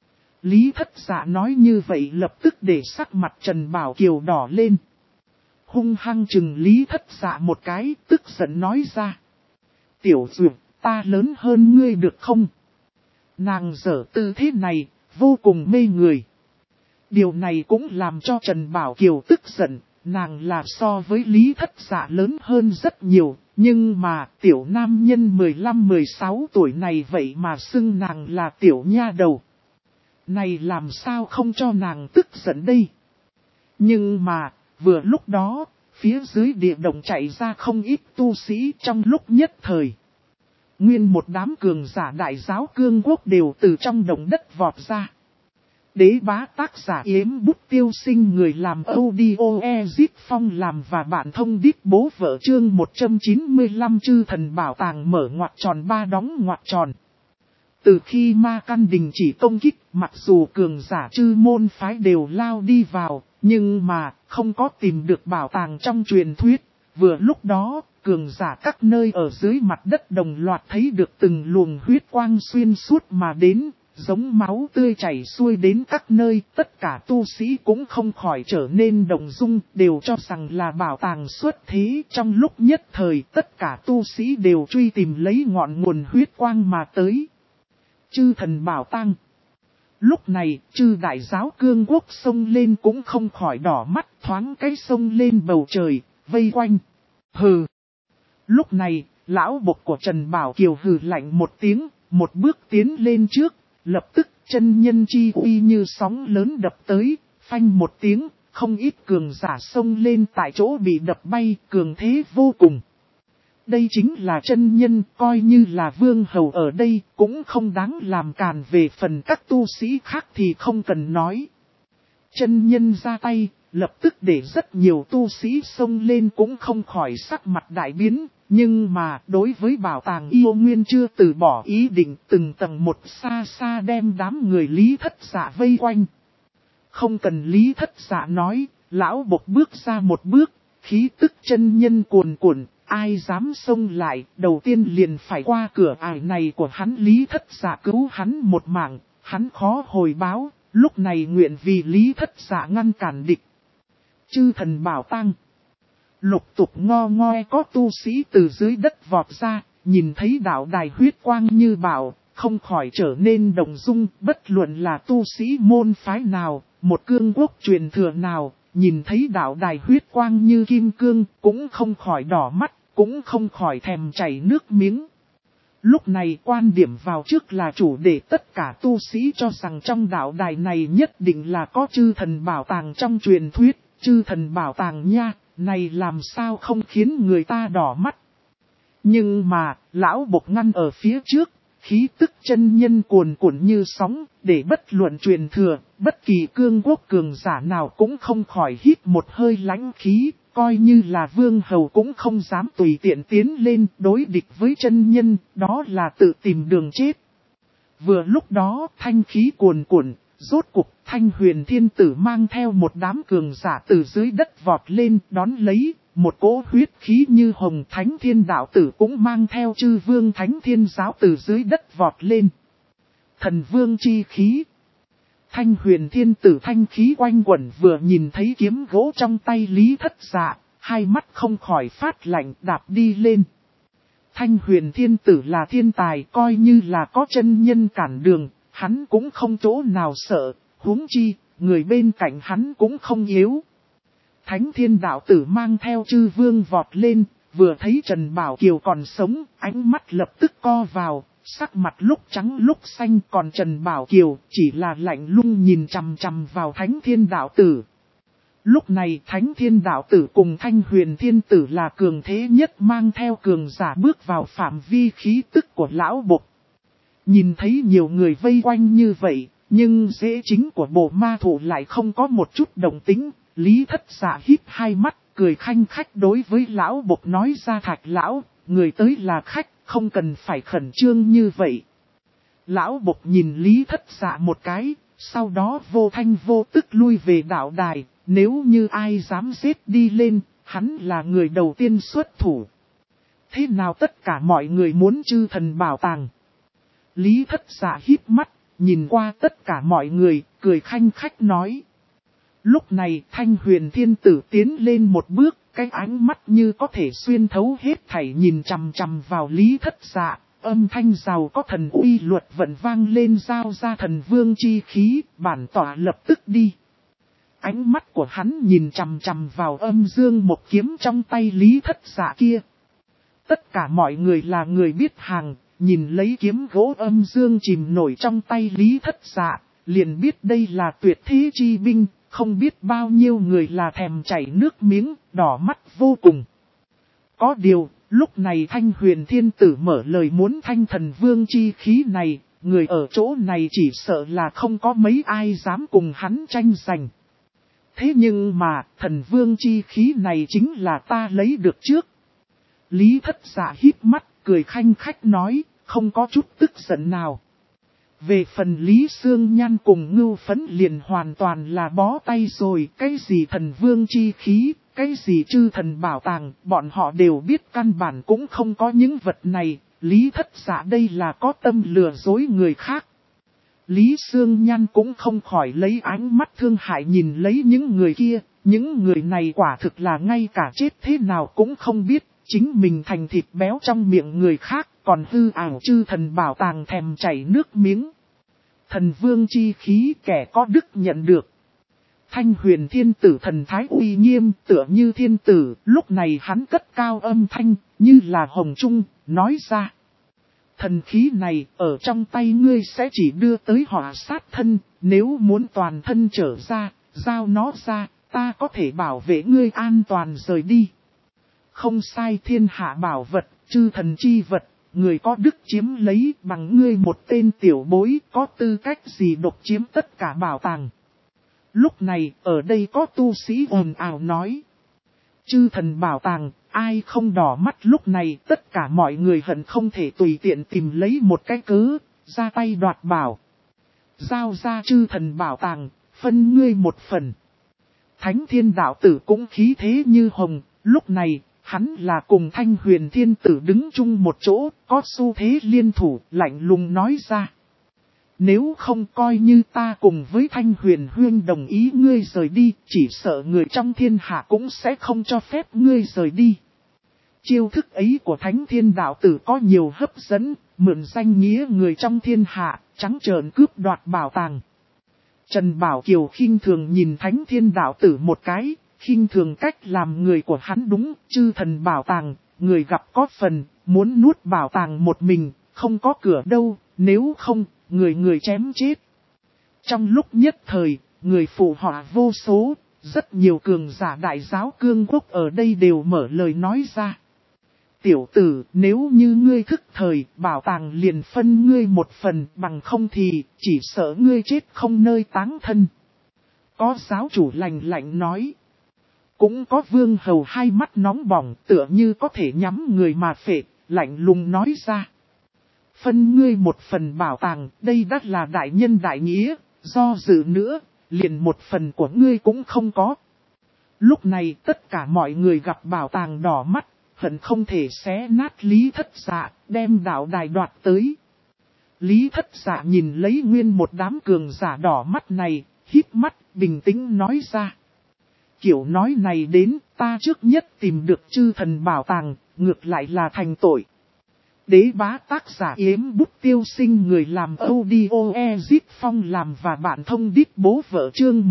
Lý Thất Dạ nói như vậy lập tức để sắc mặt Trần Bảo Kiều đỏ lên. Hung hăng chừng Lý Thất Dạ một cái, tức giận nói ra. Tiểu Dược, ta lớn hơn ngươi được không? Nàng dở tư thế này, vô cùng mê người. Điều này cũng làm cho Trần Bảo Kiều tức giận, nàng là so với Lý Thất Dạ lớn hơn rất nhiều, nhưng mà tiểu nam nhân 15-16 tuổi này vậy mà xưng nàng là tiểu nha đầu. Này làm sao không cho nàng tức giận đây? Nhưng mà, vừa lúc đó, phía dưới địa động chạy ra không ít tu sĩ trong lúc nhất thời. Nguyên một đám cường giả đại giáo cương quốc đều từ trong động đất vọt ra. Đế bá tác giả Yếm Bút Tiêu Sinh người làm audio Ezip Phong làm và bạn thông điệp bố vợ chương 195 chư thần bảo tàng mở ngoặc tròn 3 đóng ngoặc tròn. Từ khi ma căn đình chỉ công kích, mặc dù cường giả chư môn phái đều lao đi vào, nhưng mà không có tìm được bảo tàng trong truyền thuyết. Vừa lúc đó, cường giả các nơi ở dưới mặt đất đồng loạt thấy được từng luồng huyết quang xuyên suốt mà đến, giống máu tươi chảy xuôi đến các nơi. Tất cả tu sĩ cũng không khỏi trở nên động dung, đều cho rằng là bảo tàng xuất thế. Trong lúc nhất thời, tất cả tu sĩ đều truy tìm lấy ngọn nguồn huyết quang mà tới. Chư thần bảo tàng. Lúc này, chư đại giáo cương quốc sông lên cũng không khỏi đỏ mắt, thoáng cái sông lên bầu trời, vây quanh. Hừ. Lúc này, lão bộc của Trần Bảo Kiều hừ lạnh một tiếng, một bước tiến lên trước, lập tức chân nhân chi uy như sóng lớn đập tới, phanh một tiếng, không ít cường giả xông lên tại chỗ bị đập bay, cường thế vô cùng. Đây chính là chân nhân, coi như là vương hầu ở đây, cũng không đáng làm càn. Về phần các tu sĩ khác thì không cần nói. Chân nhân ra tay, lập tức để rất nhiều tu sĩ xông lên cũng không khỏi sắc mặt đại biến. Nhưng mà đối với bảo tàng yêu nguyên chưa từ bỏ ý định, từng tầng một xa xa đem đám người Lý Thất Dạ vây quanh. Không cần Lý Thất Dạ nói, lão bộc bước ra một bước, khí tức chân nhân cuồn cuộn, ai dám xông lại, đầu tiên liền phải qua cửa ải này của hắn. Lý Thất Dạ cứu hắn một mạng, hắn khó hồi báo, lúc này nguyện vì Lý Thất Dạ ngăn cản địch. Chư thần bảo tang. Lục tục ngo ngoe có tu sĩ từ dưới đất vọt ra, nhìn thấy đạo đài huyết quang như bảo, không khỏi trở nên động dung. Bất luận là tu sĩ môn phái nào, một cương quốc truyền thừa nào, nhìn thấy đạo đài huyết quang như kim cương, cũng không khỏi đỏ mắt, cũng không khỏi thèm chảy nước miếng. Lúc này quan điểm vào trước là chủ để tất cả tu sĩ cho rằng trong đạo đài này nhất định là có chư thần bảo tàng trong truyền thuyết. Chư thần bảo tàng nha, này làm sao không khiến người ta đỏ mắt. Nhưng mà, lão bộc ngăn ở phía trước, khí tức chân nhân cuồn cuộn như sóng, để bất luận truyền thừa, bất kỳ cương quốc cường giả nào cũng không khỏi hít một hơi lãnh khí, coi như là vương hầu cũng không dám tùy tiện tiến lên đối địch với chân nhân, đó là tự tìm đường chết. Vừa lúc đó, thanh khí cuồn cuộn, rốt cục Thanh Huyền Thiên Tử mang theo một đám cường giả từ dưới đất vọt lên đón lấy, một cỗ huyết khí như hồng. Thánh Thiên Đạo Tử cũng mang theo chư vương Thánh Thiên Giáo từ dưới đất vọt lên. Thần vương chi khí. Thanh Huyền Thiên Tử thanh khí quanh quẩn, vừa nhìn thấy kiếm gỗ trong tay Lý Thất Dạ, hai mắt không khỏi phát lạnh, đạp đi lên. Thanh Huyền Thiên Tử là thiên tài, coi như là có chân nhân cản đường, hắn cũng không chỗ nào sợ, huống chi, người bên cạnh hắn cũng không yếu. Thánh Thiên Đạo Tử mang theo chư vương vọt lên, vừa thấy Trần Bảo Kiều còn sống, ánh mắt lập tức co vào, sắc mặt lúc trắng lúc xanh. Còn Trần Bảo Kiều chỉ là lạnh lùng nhìn chằm chằm vào Thánh Thiên Đạo Tử. Lúc này Thánh Thiên Đạo Tử cùng Thanh Huyền Thiên Tử là cường thế nhất, mang theo cường giả bước vào phạm vi khí tức của lão bộc. Nhìn thấy nhiều người vây quanh như vậy, nhưng dễ chính của bộ ma thủ lại không có một chút động tĩnh. Lý Thất Dạ híp hai mắt, cười khanh khách đối với lão bộc nói ra: Thạch lão, người tới là khách, không cần phải khẩn trương như vậy. Lão bộc nhìn Lý Thất Dạ một cái, sau đó vô thanh vô tức lui về đạo đài. Nếu như ai dám giết đi lên, hắn là người đầu tiên xuất thủ. Thế nào tất cả mọi người muốn chư thần bảo tàng? Lý Thất Dạ híp mắt, nhìn qua tất cả mọi người, cười khanh khách nói. Lúc này Thanh Huyền Thiên Tử tiến lên một bước, cái ánh mắt như có thể xuyên thấu hết thảy nhìn chằm chằm vào Lý Thất Dạ. Âm thanh giàu có thần uy luật vận vang lên, giao ra thần vương chi khí, bản tỏa lập tức đi. Ánh mắt của hắn nhìn chằm chằm vào âm dương một kiếm trong tay Lý Thất Dạ kia. Tất cả mọi người là người biết hàng, nhìn lấy kiếm gỗ âm dương chìm nổi trong tay Lý Thất Dạ, liền biết đây là tuyệt thế chi binh, không biết bao nhiêu người là thèm chảy nước miếng, đỏ mắt vô cùng. Có điều, lúc này Thanh Huyền Thiên Tử mở lời muốn thanh thần vương chi khí này, người ở chỗ này chỉ sợ là không có mấy ai dám cùng hắn tranh giành. Thế nhưng mà, thần vương chi khí này chính là ta lấy được trước. Lý Thất Dạ híp mắt, cười khanh khách nói, không có chút tức giận nào. Về phần Lý Sương Nhan cùng Ngưu Phấn liền hoàn toàn là bó tay rồi, cái gì thần vương chi khí, cái gì chư thần bảo tàng, bọn họ đều biết căn bản cũng không có những vật này. Lý Thất Dạ đây là có tâm lừa dối người khác. Lý Sương Nhan cũng không khỏi lấy ánh mắt thương hại nhìn lấy những người kia, những người này quả thực là ngay cả chết thế nào cũng không biết, chính mình thành thịt béo trong miệng người khác, còn hư ảo chư thần bảo tàng thèm chảy nước miếng. Thần vương chi khí kẻ có đức nhận được. Thanh Huyền Thiên Tử thần thái uy nghiêm tựa như thiên tử, lúc này hắn cất cao âm thanh, như là hồng trung, nói ra. Thần khí này ở trong tay ngươi sẽ chỉ đưa tới họa sát thân, nếu muốn toàn thân trở ra, giao nó ra, ta có thể bảo vệ ngươi an toàn rời đi. Không sai, thiên hạ bảo vật, chư thần chi vật, người có đức chiếm lấy, bằng ngươi một tên tiểu bối có tư cách gì độc chiếm tất cả bảo tàng. Lúc này, ở đây có tu sĩ ồn ào nói. Chư thần bảo tàng, ai không đỏ mắt. Lúc này tất cả mọi người hận không thể tùy tiện tìm lấy một cái cớ, ra tay đoạt bảo. Giao ra chư thần bảo tàng, phân ngươi một phần. Thánh thiên đạo tử cũng khí thế như hồng, lúc này, hắn là cùng Thanh Huyền Thiên Tử đứng chung một chỗ, có xu thế liên thủ, lạnh lùng nói ra. Nếu không coi như ta cùng với Thanh Huyền Huyên đồng ý ngươi rời đi, chỉ sợ người trong thiên hạ cũng sẽ không cho phép ngươi rời đi. Chiêu thức ấy của Thánh Thiên Đạo Tử có nhiều hấp dẫn, mượn danh nghĩa người trong thiên hạ, trắng trợn cướp đoạt bảo tàng. Trần Bảo Kiều khinh thường nhìn Thánh Thiên Đạo Tử một cái, khinh thường cách làm người của hắn đúng, chư thần bảo tàng, người gặp có phần, muốn nuốt bảo tàng một mình, không có cửa đâu, nếu không, người chém chết. Trong lúc nhất thời, người phụ họa vô số, rất nhiều cường giả đại giáo cương quốc ở đây đều mở lời nói ra. Tiểu tử, nếu như ngươi thức thời, bảo tàng liền phân ngươi một phần, bằng không thì, chỉ sợ ngươi chết không nơi táng thân. Có giáo chủ lạnh lạnh nói. Cũng có vương hầu hai mắt nóng bỏng, tựa như có thể nhắm người mà phệ, lạnh lùng nói ra. Phân ngươi một phần bảo tàng, đây đắt là đại nhân đại nghĩa, do dự nữa, liền một phần của ngươi cũng không có. Lúc này tất cả mọi người gặp bảo tàng đỏ mắt, hận không thể xé nát Lý Thất Dạ, đem đạo đài đoạt tới. Lý Thất Dạ nhìn lấy nguyên một đám cường giả đỏ mắt này, híp mắt, bình tĩnh nói ra. Kiểu nói này đến, ta trước nhất tìm được chư thần bảo tàng, ngược lại là thành tội. Đế bá tác giả yếm bút tiêu sinh, người làm audio Ezip Phong làm và bạn thông đít bố vợ chương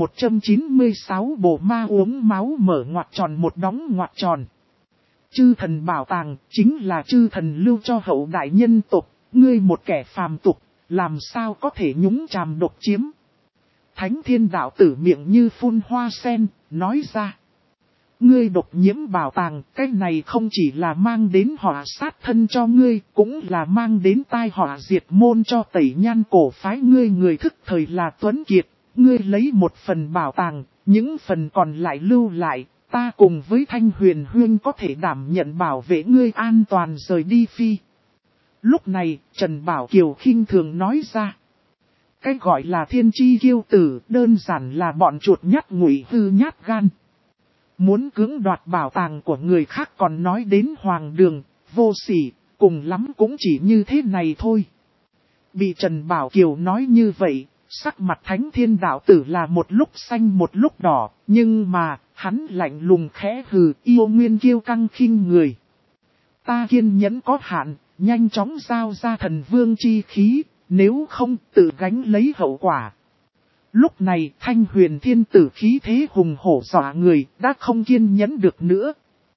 196 bộ ma uống máu mở ngoặc tròn một đóng ngoặc tròn. Chư thần bảo tàng chính là chư thần lưu cho hậu đại nhân tộc, ngươi một kẻ phàm tục, làm sao có thể nhúng chàm độc chiếm. Thánh Thiên Đạo Tử miệng như phun hoa sen, nói ra. Ngươi độc nhiễm bảo tàng, cái này không chỉ là mang đến họa sát thân cho ngươi, cũng là mang đến tai họa diệt môn cho Tẩy Nhan cổ phái ngươi. Người thức thời là Tuấn Kiệt, ngươi lấy một phần bảo tàng, những phần còn lại lưu lại, ta cùng với Thanh Huyền Huyên có thể đảm nhận bảo vệ ngươi an toàn rời đi phi. Lúc này, Trần Bảo Kiều khinh thường nói ra. Cái gọi là thiên chi kiêu tử, đơn giản là bọn chuột nhắt ngụy hư nhát gan. Muốn cưỡng đoạt bảo tàng của người khác còn nói đến hoàng đường, vô sỉ, cùng lắm cũng chỉ như thế này thôi. Bị Trần Bảo Kiều nói như vậy, sắc mặt Thánh Thiên Đạo Tử là một lúc xanh một lúc đỏ, nhưng mà, hắn lạnh lùng khẽ hừ, yêu nguyên kiêu căng khinh người. Ta kiên nhẫn có hạn, nhanh chóng giao ra thần vương chi khí, nếu không tự gánh lấy hậu quả. Lúc này Thanh Huyền Thiên Tử khí thế hùng hổ dọa người, đã không kiên nhẫn được nữa.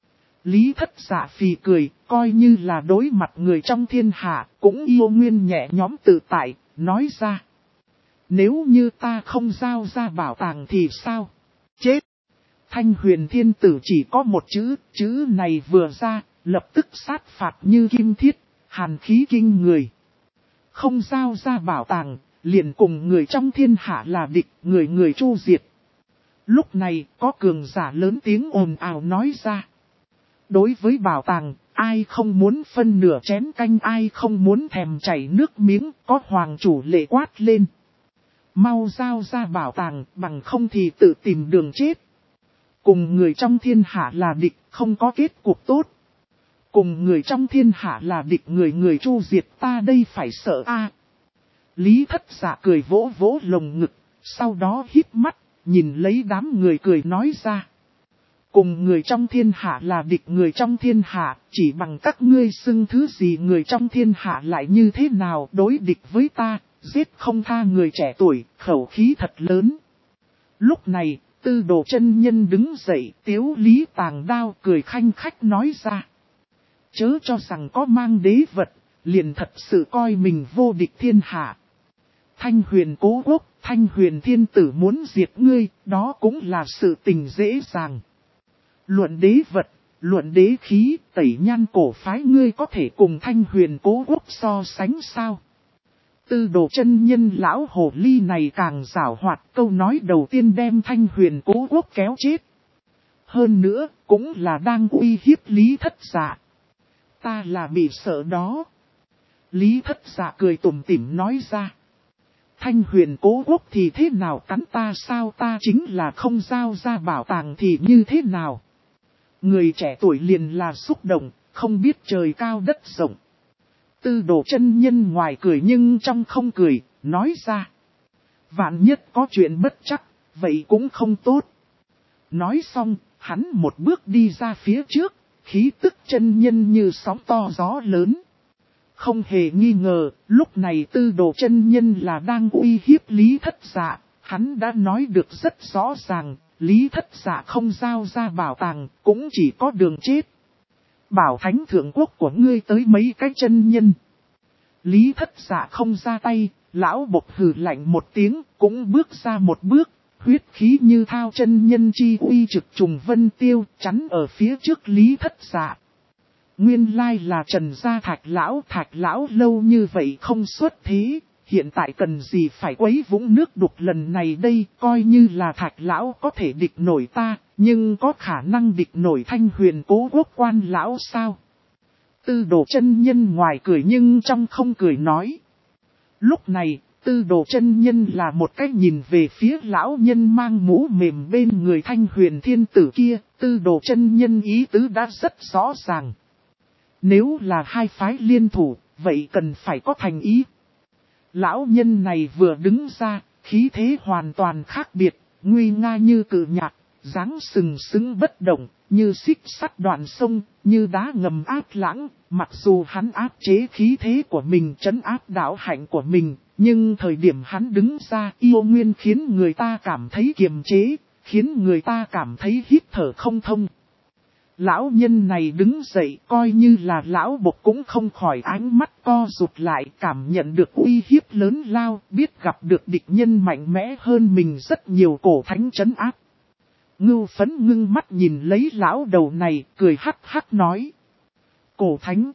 Lý Thất Dạ phì cười, coi như là đối mặt người trong thiên hạ, cũng yêu nguyên nhẹ nhõm tự tại, nói ra. Nếu như ta không giao ra bảo tàng thì sao? Chết! Thanh Huyền Thiên Tử chỉ có một chữ này vừa ra, lập tức sát phạt như kim thiết, hàn khí kinh người. Không giao ra bảo tàng, liền cùng người trong thiên hạ là địch, người chu diệt. Lúc này, có cường giả lớn tiếng ồn ào nói ra. Đối với bảo tàng, ai không muốn phân nửa chén canh, ai không muốn thèm chảy nước miếng, có hoàng chủ lệ quát lên. Mau giao ra bảo tàng, bằng không thì tự tìm đường chết. Cùng người trong thiên hạ là địch, không có kết cục tốt. Cùng người trong thiên hạ là địch, người chu diệt, ta đây phải sợ a. Lý Thất Dạ cười vỗ vỗ lồng ngực, sau đó híp mắt, nhìn lấy đám người cười nói ra. Cùng người trong thiên hạ là địch, người trong thiên hạ, chỉ bằng các ngươi xưng thứ gì người trong thiên hạ lại như thế nào đối địch với ta, giết không tha người trẻ tuổi, khẩu khí thật lớn. Lúc này, Tư Đồ chân nhân đứng dậy, tiếu lý tàng đao cười khanh khách nói ra. Chớ cho rằng có mang đế vật, liền thật sự coi mình vô địch thiên hạ. Thanh Huyền Cố Quốc, Thanh Huyền Thiên Tử muốn diệt ngươi, đó cũng là sự tình dễ dàng. Luận đế vật, luận đế khí, Tẩy Nhan cổ phái ngươi có thể cùng Thanh Huyền Cố Quốc so sánh sao? Tư Đồ chân nhân lão hồ ly này càng giảo hoạt, câu nói đầu tiên đem Thanh Huyền Cố Quốc kéo chết. Hơn nữa, cũng là đang uy hiếp Lý Thất Dạ. Ta là bị sợ đó. Lý Thất Dạ cười tủm tỉm nói ra. Thanh Huyền Cố Quốc thì thế nào, cắn ta sao, ta chính là không giao ra bảo tàng thì như thế nào? Người trẻ tuổi liền là xúc động, không biết trời cao đất rộng. Tư Đồ chân nhân ngoài cười nhưng trong không cười, nói ra. Vạn nhất có chuyện bất chắc, vậy cũng không tốt. Nói xong, hắn một bước đi ra phía trước, khí tức chân nhân như sóng to gió lớn. Không hề nghi ngờ, lúc này Tư Đồ chân nhân là đang uy hiếp Lý Thất Dạ. Hắn đã nói được rất rõ ràng, Lý Thất Dạ không giao ra bảo tàng, cũng chỉ có đường chết. Bảo thánh thượng quốc của ngươi tới mấy cái chân nhân. Lý Thất Dạ không ra tay, lão bộc hừ lạnh một tiếng, cũng bước ra một bước, huyết khí như thao chân nhân chi uy trực trùng vân tiêu, chắn ở phía trước Lý Thất Dạ. Nguyên lai là Trần gia Thạch lão lâu như vậy không xuất thế, hiện tại cần gì phải quấy vũng nước đục lần này đây, coi như là Thạch lão có thể địch nổi ta, nhưng có khả năng địch nổi Thanh Huyền Cố Quốc quan lão sao? Tư Đồ chân nhân ngoài cười nhưng trong không cười nói. Lúc này, Tư Đồ chân nhân là một cách nhìn về phía lão nhân mang mũ mềm bên người Thanh Huyền Thiên Tử kia, Tư Đồ chân nhân ý tứ đã rất rõ ràng. Nếu là hai phái liên thủ, vậy cần phải có thành ý. Lão nhân này vừa đứng ra, khí thế hoàn toàn khác biệt, nguy nga như cự nhạc, dáng sừng sững bất động, như xích sắt đoạn sông, như đá ngầm áp lãng. Mặc dù hắn áp chế khí thế của mình, trấn áp đạo hạnh của mình, nhưng thời điểm hắn đứng ra yêu nguyên khiến người ta cảm thấy kiềm chế, khiến người ta cảm thấy hít thở không thông. Lão nhân này đứng dậy coi như là lão bộc cũng không khỏi ánh mắt co rụt lại, cảm nhận được uy hiếp lớn lao, biết gặp được địch nhân mạnh mẽ hơn mình rất nhiều, cổ thánh trấn áp. Ngưu Phấn ngưng mắt nhìn lấy lão đầu này, cười hắc hắc nói. Cổ thánh.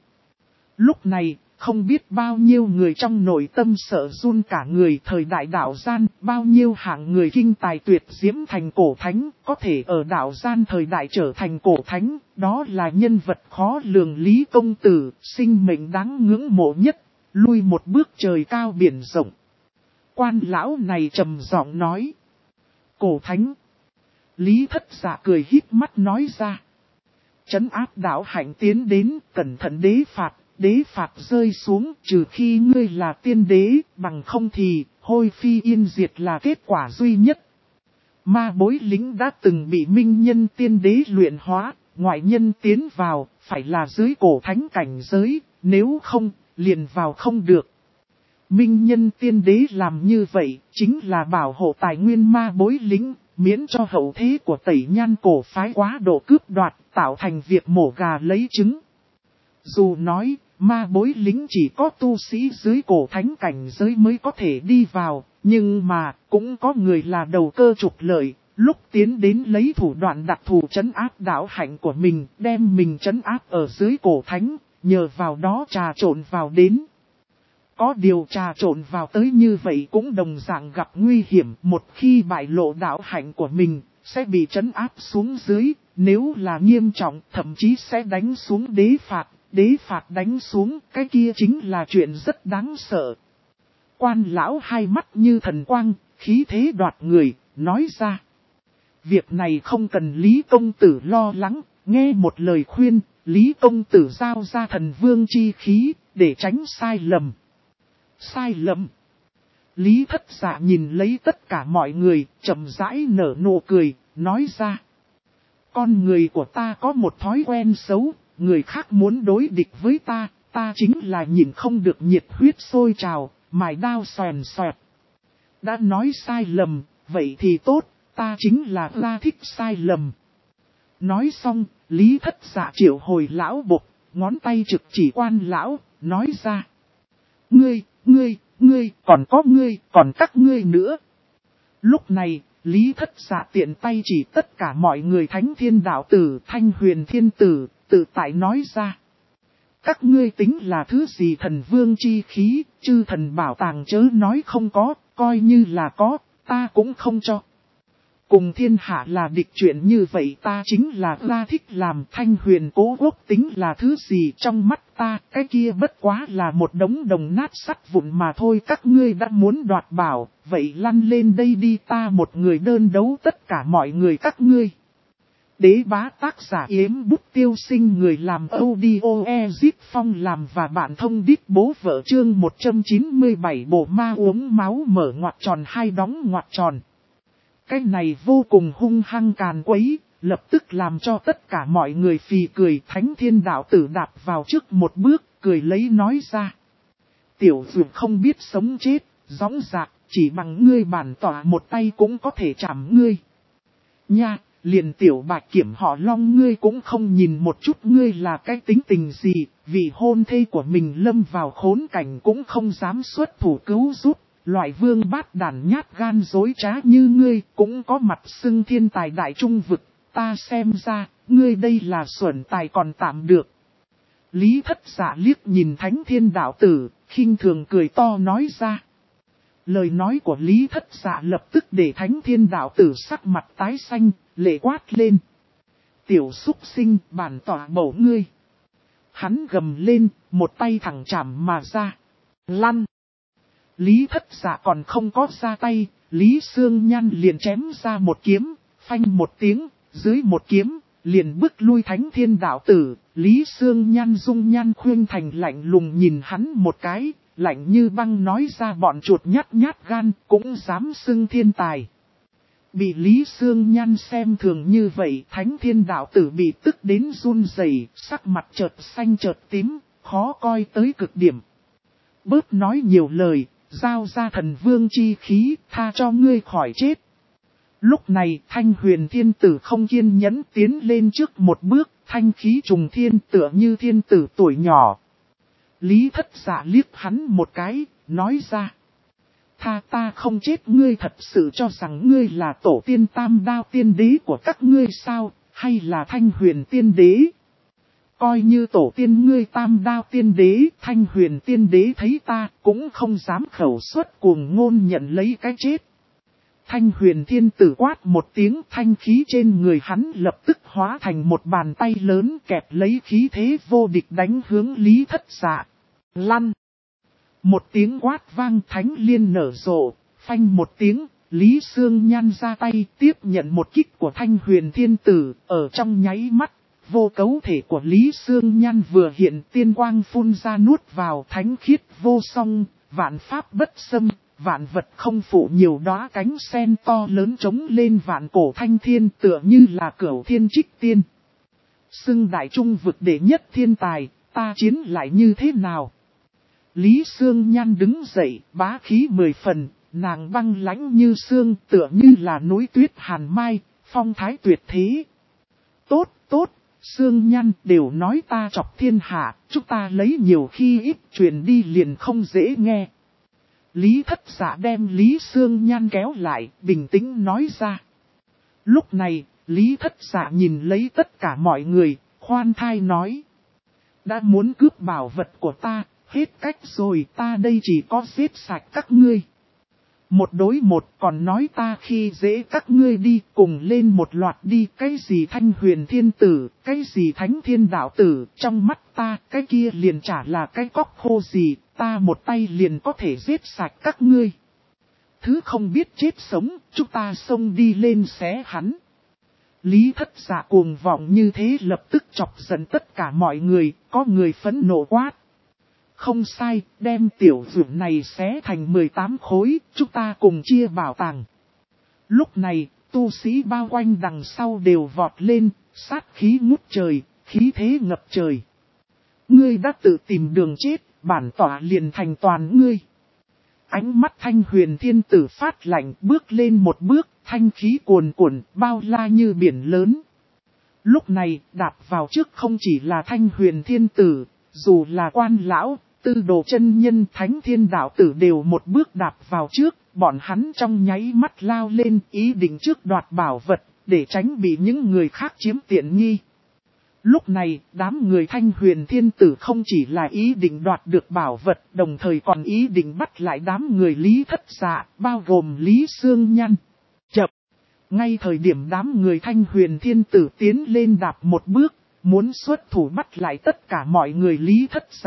Lúc này, không biết bao nhiêu người trong nội tâm sợ run cả người, thời đại đạo gian, bao nhiêu hạng người kinh tài tuyệt diễm thành cổ thánh, có thể ở đạo gian thời đại trở thành cổ thánh, đó là nhân vật khó lường. Lý công tử, sinh mệnh đáng ngưỡng mộ nhất, lui một bước trời cao biển rộng. Quan lão này trầm giọng nói. Cổ thánh. Lý Thất Dạ cười híp mắt nói ra. Trấn áp đạo hạnh tiến đến, cẩn thận đế phạt rơi xuống, trừ khi ngươi là tiên đế, bằng không thì, hôi phi yên diệt là kết quả duy nhất. Ma bối lính đã từng bị minh nhân tiên đế luyện hóa, ngoại nhân tiến vào, phải là dưới cổ thánh cảnh giới, nếu không, liền vào không được. Minh nhân tiên đế làm như vậy, chính là bảo hộ tài nguyên ma bối lính, miễn cho hậu thế của Tẩy Nhan cổ phái quá độ cướp đoạt, tạo thành việc mổ gà lấy trứng. Dù nói, ma bối lính chỉ có tu sĩ dưới cổ thánh cảnh giới mới có thể đi vào, nhưng mà, cũng có người là đầu cơ trục lợi, lúc tiến đến lấy thủ đoạn đặc thù trấn áp đạo hạnh của mình, đem mình trấn áp ở dưới cổ thánh, nhờ vào đó trà trộn vào đến. Có điều trà trộn vào tới như vậy cũng đồng dạng gặp nguy hiểm, một khi bại lộ đạo hạnh của mình, sẽ bị trấn áp xuống dưới, nếu là nghiêm trọng, thậm chí sẽ đánh xuống đế phạt đánh xuống, cái kia chính là chuyện rất đáng sợ. Quan lão hai mắt như thần quang, khí thế đoạt người, nói ra. Việc này không cần Lý công tử lo lắng, nghe một lời khuyên, Lý công tử giao ra thần vương chi khí, để tránh sai lầm. Sai lầm. Lý Thất Dạ nhìn lấy tất cả mọi người, chậm rãi nở nụ cười, nói ra. Con người của ta có một thói quen xấu, người khác muốn đối địch với ta, ta chính là nhìn không được nhiệt huyết sôi trào, mài đao xoèn xoẹt. Đã nói sai lầm, vậy thì tốt, ta chính là ra thích sai lầm. Nói xong, Lý Thất Dạ triệu hồi lão bộc, ngón tay trực chỉ quan lão, nói ra. ngươi, còn các ngươi nữa. Lúc này, Lý Thất Dạ tiện tay chỉ tất cả mọi người Thánh Thiên Đạo Tử, Thanh Huyền Thiên Tử, tự tại nói ra. Các ngươi tính là thứ gì thần vương chi khí, chư thần bảo tàng chớ nói không có, coi như là có, ta cũng không cho. Cùng thiên hạ là địch chuyện như vậy ta chính là ra thích làm. Thanh Huyền Cố Quốc tính là thứ gì trong mắt ta, cái kia bất quá là một đống đồng nát sắt vụn mà thôi. Các ngươi đã muốn đoạt bảo, vậy lăn lên đây đi, ta một người đơn đấu tất cả mọi người các ngươi. Đế bá tác giả Yếm Bút Tiêu Sinh, người làm audio Ezip Phong làm và bạn thông đít bố vợ. Chương 197 bộ ma uống máu mở ngoặc tròn hai đóng ngoặc tròn. Cái này vô cùng hung hăng càn quấy, lập tức làm cho tất cả mọi người phì cười. Thánh Thiên Đạo Tử đạp vào trước một bước, cười lấy nói ra. Tiểu dược không biết sống chết, dõng dạc, chỉ bằng ngươi bản tỏa một tay cũng có thể chạm ngươi. Nha, liền tiểu bạch kiểm họ Long ngươi cũng không nhìn một chút ngươi là cái tính tình gì, vì hôn thê của mình lâm vào khốn cảnh cũng không dám xuất thủ cứu giúp. Loại vương bát đàn nhát gan dối trá như ngươi cũng có mặt xưng thiên tài đại trung vực, ta xem ra, ngươi đây là xuẩn tài còn tạm được. Lý Thất Dạ liếc nhìn Thánh Thiên Đạo Tử, khinh thường cười to nói ra. Lời nói của Lý Thất Dạ lập tức để Thánh Thiên Đạo Tử sắc mặt tái xanh, lệ quát lên. Tiểu súc sinh bản tỏa bổ ngươi. Hắn gầm lên, một tay thẳng chạm mà ra. Lăn. Lý Thất Dạ còn không có ra tay, Lý Sương Nhan liền chém ra một kiếm, phanh một tiếng, dưới một kiếm, liền bức lui Thánh Thiên Đạo Tử. Lý Sương Nhan dung nhan khuyên thành lạnh lùng nhìn hắn một cái, lạnh như băng nói ra bọn chuột nhát nhát gan cũng dám xưng thiên tài. Bị Lý Sương Nhan xem thường như vậy, Thánh Thiên Đạo Tử bị tức đến run rẩy, sắc mặt chợt xanh chợt tím, khó coi tới cực điểm. Bớt nói nhiều lời, giao ra thần vương chi khí, tha cho ngươi khỏi chết. Lúc này Thanh Huyền Thiên Tử không kiên nhẫn tiến lên trước một bước, thanh khí trùng thiên tựa như thiên tử tuổi nhỏ. Lý Thất Dạ liếc hắn một cái, nói ra. Tha ta không chết, ngươi thật sự cho rằng ngươi là tổ tiên tam đao tiên đế của các ngươi sao, hay là Thanh Huyền tiên đế? Coi như tổ tiên ngươi tam đao tiên đế, Thanh Huyền tiên đế thấy ta cũng không dám khẩu suất cuồng ngôn nhận lấy cái chết. Thanh Huyền Thiên Tử quát một tiếng, thanh khí trên người hắn lập tức hóa thành một bàn tay lớn kẹp lấy khí thế vô địch đánh hướng Lý Thất Dạ. Lăn! Một tiếng quát vang, thánh liên nở rộ, phanh một tiếng, Lý Sương Nhan ra tay tiếp nhận một kích của Thanh Huyền Thiên Tử, ở trong nháy mắt. Vô cấu thể của Lý Sương Nhan vừa hiện, tiên quang phun ra nuốt vào, thánh khiết vô song, vạn pháp bất xâm, vạn vật không phụ, nhiều đóa cánh sen to lớn trống lên vạn cổ thanh thiên tựa như là cửu thiên trích tiên. Xưng đại trung vực đệ nhất thiên tài, ta chiến lại như thế nào? Lý Sương Nhan đứng dậy, bá khí 10 phần, nàng băng lãnh như sương tựa như là núi tuyết hàn mai, phong thái tuyệt thế. Tốt, tốt. Sương Nhan đều nói ta chọc thiên hạ, chúng ta lấy nhiều khi ít truyền đi liền không dễ nghe. Lý Thất Dạ đem Lý Sương Nhan kéo lại, bình tĩnh nói ra. Lúc này, Lý Thất Dạ nhìn lấy tất cả mọi người, khoan thai nói. Đã muốn cướp bảo vật của ta, hết cách rồi, ta đây chỉ có giết sạch các ngươi. Một đối một, còn nói ta khi dễ các ngươi đi, cùng lên một loạt đi, cái gì Thanh Huyền Thiên Tử, cái gì Thánh Thiên Đạo Tử, trong mắt ta, cái kia liền chả là cái cóc khô gì, ta một tay liền có thể giết sạch các ngươi. Thứ không biết chết sống, chúng ta xông đi lên xé hắn. Lý Thất Dạ cuồng vọng như thế lập tức chọc giận tất cả mọi người, có người phẫn nộ quát. Không sai, đem tiểu dược này xé thành 18 khối, chúng ta cùng chia bảo tàng. Lúc này, tu sĩ bao quanh đằng sau đều vọt lên, sát khí ngút trời, khí thế ngập trời. Ngươi đã tự tìm đường chết, bản tỏa liền thành toàn ngươi. Ánh mắt Thanh Huyền Thiên Tử phát lạnh, bước lên một bước, thanh khí cuồn cuộn, bao la như biển lớn. Lúc này, đạp vào trước không chỉ là Thanh Huyền Thiên Tử, dù là quan lão, Tư Đồ chân nhân Thánh Thiên đạo tử đều một bước đạp vào trước, bọn hắn trong nháy mắt lao lên ý định trước đoạt bảo vật, để tránh bị những người khác chiếm tiện nghi. Lúc này, đám người Thanh Huyền Thiên Tử không chỉ là ý định đoạt được bảo vật, đồng thời còn ý định bắt lại đám người Lý Thất Dạ, bao gồm Lý Sương Nhan. Chập! Ngay thời điểm đám người Thanh Huyền Thiên Tử tiến lên đạp một bước, muốn xuất thủ bắt lại tất cả mọi người Lý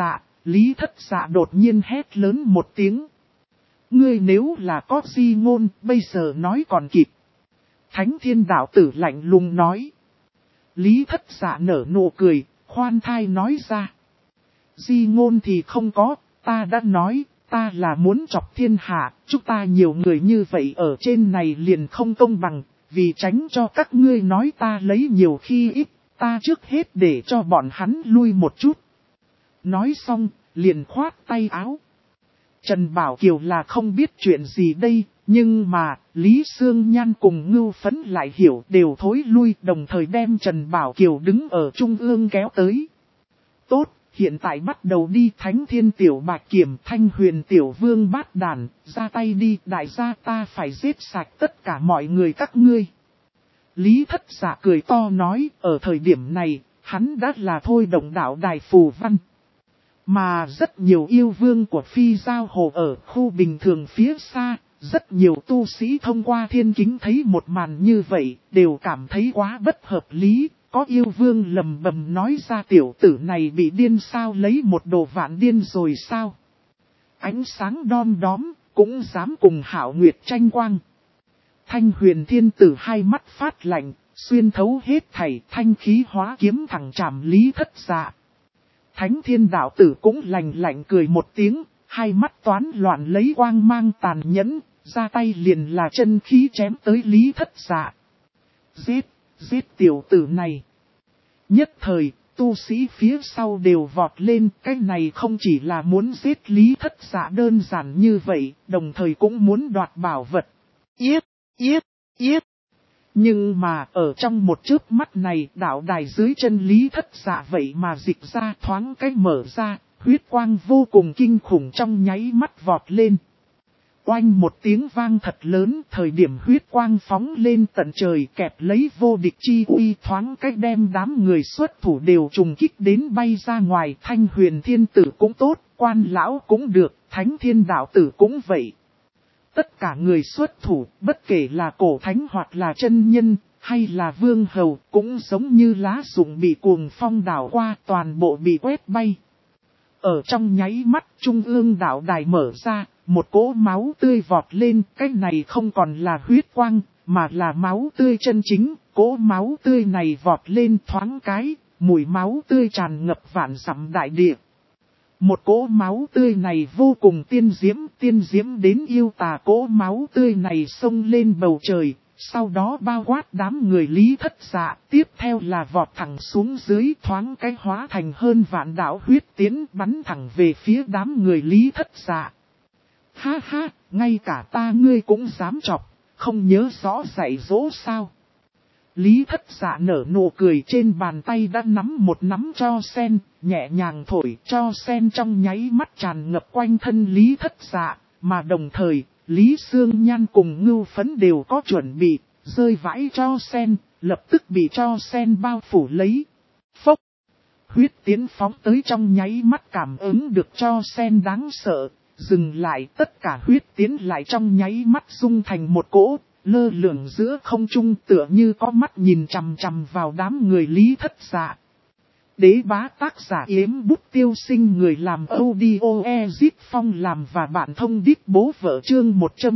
Thất Dạ đột nhiên hét lớn một tiếng. Ngươi nếu là có di ngôn, bây giờ nói còn kịp. Thánh Thiên đạo tử lạnh lùng nói. Lý Thất Dạ nở nụ cười, khoan thai nói ra. Di ngôn thì không có, ta đã nói, ta là muốn chọc thiên hạ, chúng ta nhiều người như vậy ở trên này liền không công bằng, vì tránh cho các ngươi nói ta lấy nhiều khi ít, ta trước hết để cho bọn hắn lui một chút. Nói xong, liền khoát tay áo. Trần Bảo Kiều là không biết chuyện gì đây, nhưng mà, Lý Sương Nhan cùng Ngưu Phấn lại hiểu đều thối lui, đồng thời đem Trần Bảo Kiều đứng ở trung ương kéo tới. Tốt, hiện tại bắt đầu đi. Thánh Thiên Tiểu Bạch Kiểm, Thanh Huyền Tiểu Vương Bát Đàn, ra tay đi, đại gia ta phải giết sạch tất cả mọi người các ngươi. Lý Thất Dạ cười to nói, ở thời điểm này, hắn đã là thôi động đạo đài phù văn. Mà rất nhiều yêu vương của Phi Giao Hồ ở khu bình thường phía xa, rất nhiều tu sĩ thông qua thiên kính thấy một màn như vậy, đều cảm thấy quá bất hợp lý. Có yêu vương lầm bầm nói ra tiểu tử này bị điên sao, lấy một đồ vạn điên rồi sao. Ánh sáng đom đóm, cũng dám cùng Hạo Nguyệt tranh quang. Thanh Huyền Thiên Tử hai mắt phát lạnh, xuyên thấu hết thảy, thanh khí hóa kiếm thẳng chạm Lý Thất Dạ. Thánh Thiên đạo tử cũng lạnh lạnh cười một tiếng, hai mắt toán loạn lấy quang mang tàn nhẫn, ra tay liền là chân khí chém tới Lý Thất Dạ. Giết tiểu tử này. Nhất thời, tu sĩ phía sau đều vọt lên, cái này không chỉ là muốn giết Lý Thất Dạ đơn giản như vậy, đồng thời cũng muốn đoạt bảo vật. Yết! Nhưng mà ở trong một chớp mắt này, đạo đài dưới chân Lý Thất Dạ vậy mà dịch ra thoáng cái mở ra, huyết quang vô cùng kinh khủng trong nháy mắt vọt lên. Oanh một tiếng vang thật lớn, thời điểm huyết quang phóng lên tận trời kẹp lấy vô địch chi uy, thoáng cách đem đám người xuất thủ đều trùng kích đến bay ra ngoài. Thanh Huyền Thiên Tử cũng tốt, Quan Lão cũng được, Thánh Thiên đạo tử cũng vậy. Tất cả người xuất thủ, bất kể là cổ thánh hoặc là chân nhân, hay là vương hầu, cũng giống như lá rụng bị cuồng phong đảo qua, toàn bộ bị quét bay. Ở trong nháy mắt, trung ương đạo đài mở ra, một cỗ máu tươi vọt lên, cái này không còn là huyết quang, mà là máu tươi chân chính. Cỗ máu tươi này vọt lên thoáng cái, mùi máu tươi tràn ngập vạn dặm đại địa. Một cỗ máu tươi này vô cùng tiên diễm đến yêu tà. Cỗ máu tươi này xông lên bầu trời, sau đó bao quát đám người Lý Thất Dạ, tiếp theo là vọt thẳng xuống dưới, thoáng cái hóa thành hơn vạn đạo huyết tiến bắn thẳng về phía đám người Lý Thất Dạ. Ha ha, ngay cả ta ngươi cũng dám chọc, không nhớ rõ dạy dỗ sao. Lý Thất Dạ nở nụ cười, trên bàn tay đã nắm một nắm tro sen, nhẹ nhàng thổi, tro sen trong nháy mắt tràn ngập quanh thân Lý Thất Dạ, mà đồng thời, Lý Sương Nhan cùng Ngưu Phấn đều có chuẩn bị, rơi vãi tro sen, lập tức bị tro sen bao phủ lấy. Phốc! Huyết tiến phóng tới trong nháy mắt cảm ứng được tro sen đáng sợ, dừng lại, tất cả huyết tiến lại trong nháy mắt dung thành một cỗ. Lơ lửng giữa không trung tựa như có mắt nhìn chằm chằm vào đám người Lý Thất Dạ. Đế bá tác giả Yếm Bút Tiêu Sinh, người làm audio Ezip Phong làm và bạn thông đít bố vợ chương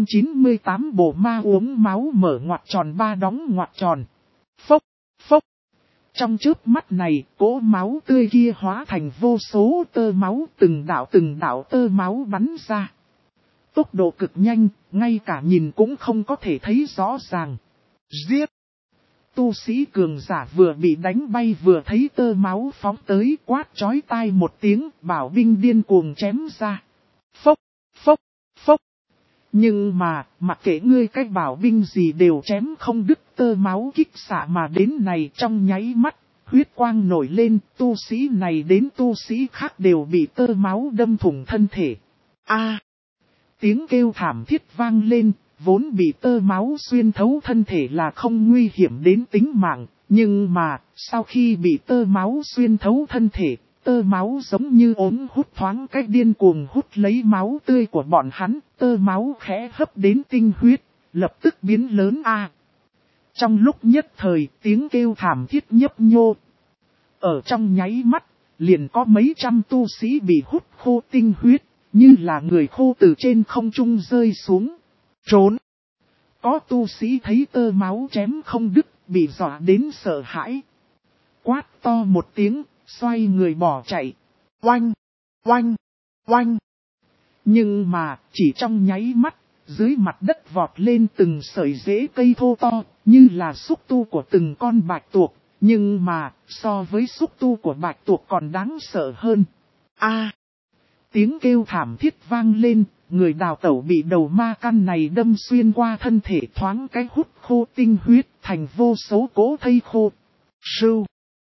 198 bộ ma uống máu mở ngoặc tròn ba đóng ngoặc tròn. Phốc, phốc. Trong chớp mắt này, cỗ máu tươi kia hóa thành vô số tơ máu, từng đạo tơ máu bắn ra. Tốc độ cực nhanh, ngay cả nhìn cũng không có thể thấy rõ ràng. Giết! Tu sĩ cường giả vừa bị đánh bay vừa thấy tơ máu phóng tới, quát chói tai một tiếng, bảo binh điên cuồng chém ra. Phốc, phốc, phốc. Nhưng mà, mặc kệ ngươi cách bảo binh gì đều chém không đứt, tơ máu kích xạ mà đến này trong nháy mắt, huyết quang nổi lên, tu sĩ này đến tu sĩ khác đều bị tơ máu đâm thủng thân thể. A! Tiếng kêu thảm thiết vang lên, vốn bị tơ máu xuyên thấu thân thể là không nguy hiểm đến tính mạng, nhưng mà, sau khi bị tơ máu xuyên thấu thân thể, tơ máu giống như ống hút thoáng cách điên cuồng hút lấy máu tươi của bọn hắn, tơ máu khẽ hấp đến tinh huyết, lập tức biến lớn a. Trong lúc nhất thời, tiếng kêu thảm thiết nhấp nhô. Ở trong nháy mắt, liền có mấy trăm tu sĩ bị hút khô tinh huyết, như là người khô từ trên không trung rơi xuống. Trốn! Có tu sĩ thấy tơ máu chém không đứt, bị dọa đến sợ hãi. Quát to một tiếng, xoay người bỏ chạy. Oanh! Oanh! Oanh! Nhưng mà, chỉ trong nháy mắt, dưới mặt đất vọt lên từng sợi rễ cây thô to, như là xúc tu của từng con bạch tuộc. Nhưng mà, so với xúc tu của bạch tuộc còn đáng sợ hơn. A! Tiếng kêu thảm thiết vang lên, người đào tẩu bị đầu ma căn này đâm xuyên qua thân thể thoáng cái hút khô tinh huyết thành vô số cỗ thây khô. Sưu!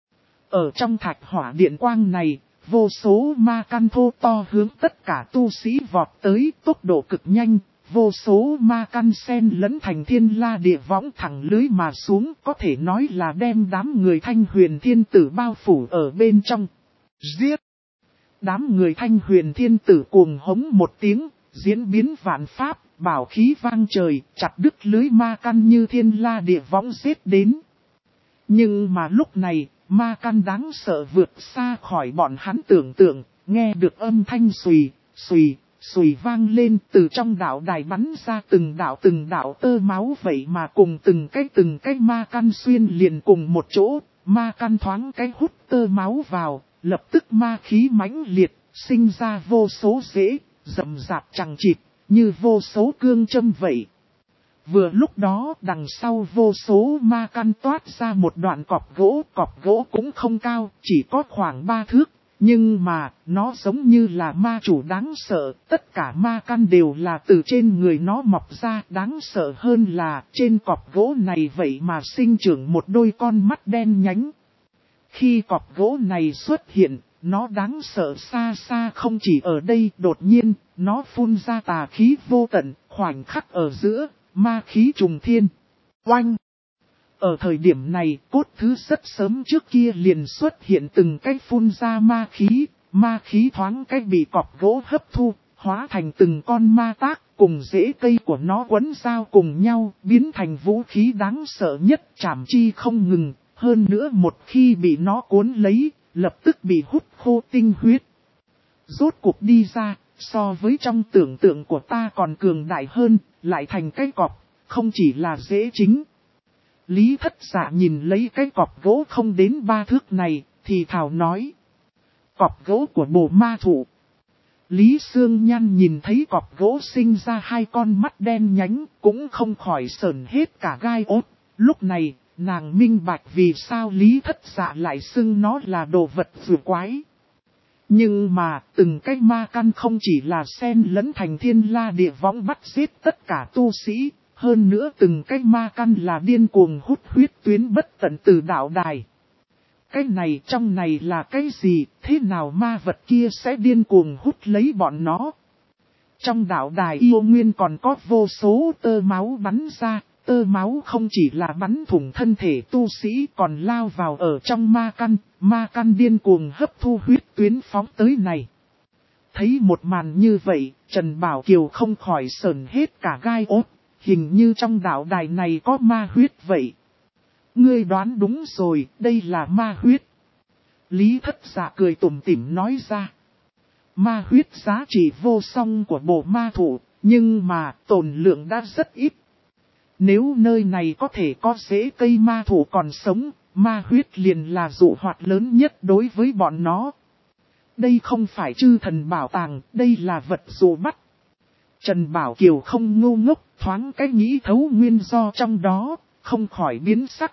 Ở trong thạch hỏa điện quang này, vô số ma căn thô to hướng tất cả tu sĩ vọt tới tốc độ cực nhanh. Vô số ma căn sen lẫn thành thiên la địa võng thẳng lưới mà xuống, có thể nói là đem đám người Thanh Huyền Thiên Tử bao phủ ở bên trong. Giết! Đám người Thanh Huyền Thiên Tử cuồng hống một tiếng, diễn biến vạn pháp, bảo khí vang trời, chặt đứt lưới ma căn như thiên la địa võng giết đến. Nhưng mà lúc này, ma căn đáng sợ vượt xa khỏi bọn hắn tưởng tượng, nghe được âm thanh xùy, xùy. Xùy vang lên từ trong đạo đài bắn ra từng đạo tơ máu vậy mà cùng từng cái ma căn xuyên liền cùng một chỗ, ma căn thoáng cái hút tơ máu vào, lập tức ma khí mãnh liệt, sinh ra vô số rễ, rậm rạp chằng chịt, như vô số cương châm vậy. Vừa lúc đó đằng sau vô số ma căn toát ra một đoạn cọc gỗ cũng không cao, chỉ có khoảng 3 thước. Nhưng mà, nó giống như là ma chủ đáng sợ, tất cả ma căn đều là từ trên người nó mọc ra. Đáng sợ hơn là, trên cọc gỗ này vậy mà sinh trưởng một đôi con mắt đen nhánh. Khi cọc gỗ này xuất hiện, nó đáng sợ xa xa không chỉ ở đây. Đột nhiên, nó phun ra tà khí vô tận, khoảnh khắc ở giữa, ma khí trùng thiên. Oanh! Ở thời điểm này, cốt thứ rất sớm trước kia liền xuất hiện từng cái phun ra ma khí thoáng cái bị cọc gỗ hấp thu, hóa thành từng con ma tác, cùng rễ cây của nó quấn giao cùng nhau, biến thành vũ khí đáng sợ nhất, chảm chi không ngừng, hơn nữa một khi bị nó cuốn lấy, lập tức bị hút khô tinh huyết. Rốt cuộc đi ra, so với trong tưởng tượng của ta còn cường đại hơn, lại thành cái cọc, không chỉ là rễ chính. Lý Thất Dạ nhìn lấy cái cọc gỗ không đến 3 thước này, thì thào nói. Cọc gỗ của Bồ Ma Thụ. Lý Sương Nhan nhìn thấy cọc gỗ sinh ra 2 con mắt đen nhánh, cũng không khỏi sởn hết cả gai ốt. Lúc này, nàng minh bạch vì sao Lý Thất Dạ lại xưng nó là đồ vật vừa quái. Nhưng mà, từng cái ma căn không chỉ là xen lẫn thành thiên la địa võng bắt giết tất cả tu sĩ. Hơn nữa từng cái ma căn là điên cuồng hút huyết tuyến bất tận từ đạo đài. Cái này trong này là cái gì, thế nào ma vật kia sẽ điên cuồng hút lấy bọn nó? Trong đạo đài yêu nguyên còn có vô số tơ máu bắn ra, tơ máu không chỉ là bắn thủng thân thể tu sĩ còn lao vào ở trong ma căn điên cuồng hấp thu huyết tuyến phóng tới này. Thấy một màn như vậy, Trần Bảo Kiều không khỏi sởn hết cả gai ốt. Hình như trong đạo đài này có ma huyết vậy. Ngươi đoán đúng rồi, đây là ma huyết. Lý Thất Dạ cười tủm tỉm nói ra. Ma huyết giá trị vô song của Bồ Ma Thụ, nhưng mà tồn lượng đã rất ít. Nếu nơi này có thể có rễ cây ma thụ còn sống, ma huyết liền là dụ hoạt lớn nhất đối với bọn nó. Đây không phải chư thần bảo tàng, đây là vật dụ bắt. Trần Bảo Kiều không ngu ngốc, thoáng cái nghĩ thấu nguyên do trong đó, không khỏi biến sắc.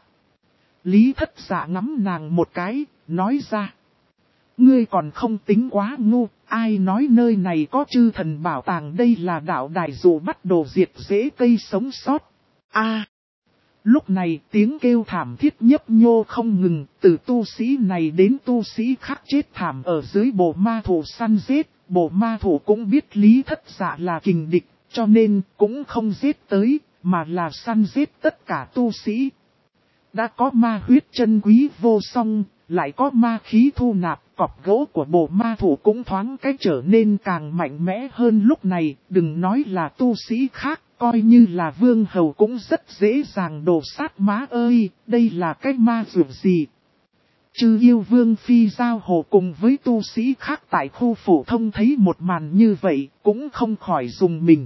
Lý Thất Dạ ngắm nàng một cái, nói ra. Ngươi còn không tính quá ngu, ai nói nơi này có chư thần bảo tàng, đây là đạo đài dụ bắt đồ diệt rễ cây sống sót. Lúc này tiếng kêu thảm thiết nhấp nhô không ngừng, từ tu sĩ này đến tu sĩ khác chết thảm ở dưới bộ ma thủ săn giết. Bộ ma thủ cũng biết Lý Thất Dạ là kình địch, cho nên cũng không giết tới, mà là săn giết tất cả tu sĩ. Đã có ma huyết chân quý vô song, lại có ma khí thu nạp, cọp gỗ của bộ ma thủ cũng thoáng cách trở nên càng mạnh mẽ hơn lúc này, đừng nói là tu sĩ khác, coi như là vương hầu cũng rất dễ dàng đổ sát má ơi, đây là cái ma dược gì. Chư yêu vương phi giao hồ cùng với tu sĩ khác tại khu phổ thông thấy một màn như vậy, cũng không khỏi dùng mình.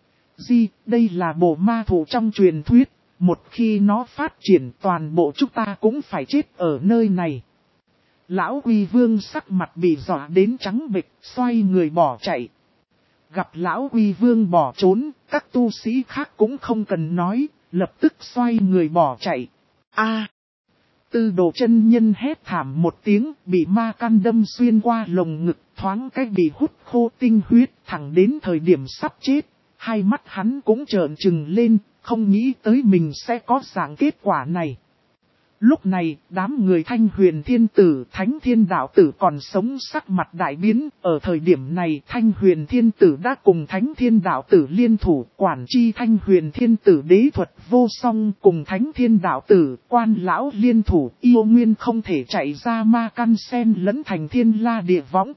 Đây là bộ ma thủ trong truyền thuyết, một khi nó phát triển toàn bộ chúng ta cũng phải chết ở nơi này. Lão Uy Vương sắc mặt bị dọa đến trắng bệch, xoay người bỏ chạy. Gặp Lão Uy Vương bỏ trốn, các tu sĩ khác cũng không cần nói, lập tức xoay người bỏ chạy. Tư Đồ chân nhân hét thảm một tiếng, bị ma căn đâm xuyên qua lồng ngực, thoáng cách bị hút khô tinh huyết, thẳng đến thời điểm sắp chết. Hai mắt hắn cũng trợn trừng lên, không nghĩ tới mình sẽ có dạng kết quả này. Lúc này, đám người Thanh Huyền Thiên Tử, Thánh Thiên Đạo Tử còn sống sắc mặt đại biến. Ở thời điểm này, Thanh Huyền Thiên Tử đã cùng Thánh Thiên Đạo Tử liên thủ, quản chi Thanh Huyền Thiên Tử đế thuật vô song cùng Thánh Thiên Đạo Tử, quan lão liên thủ, yêu nguyên không thể chạy ra ma căn sen lẫn thành thiên la địa võng.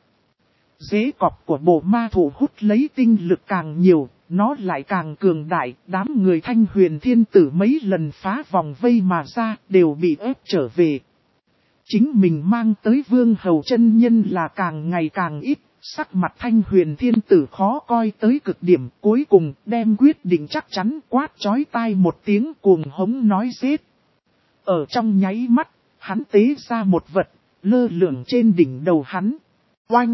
Dế cọp của bộ ma thủ hút lấy tinh lực càng nhiều, nó lại càng cường đại, đám người Thanh Huyền Thiên Tử mấy lần phá vòng vây mà ra, đều bị ép trở về. Chính mình mang tới Vương Hầu chân nhân là càng ngày càng ít, sắc mặt Thanh Huyền Thiên Tử khó coi tới cực điểm, cuối cùng đem quyết định chắc chắn quát chói tai một tiếng cuồng hống nói giết. Ở trong nháy mắt, hắn tế ra một vật, lơ lửng trên đỉnh đầu hắn. Oanh!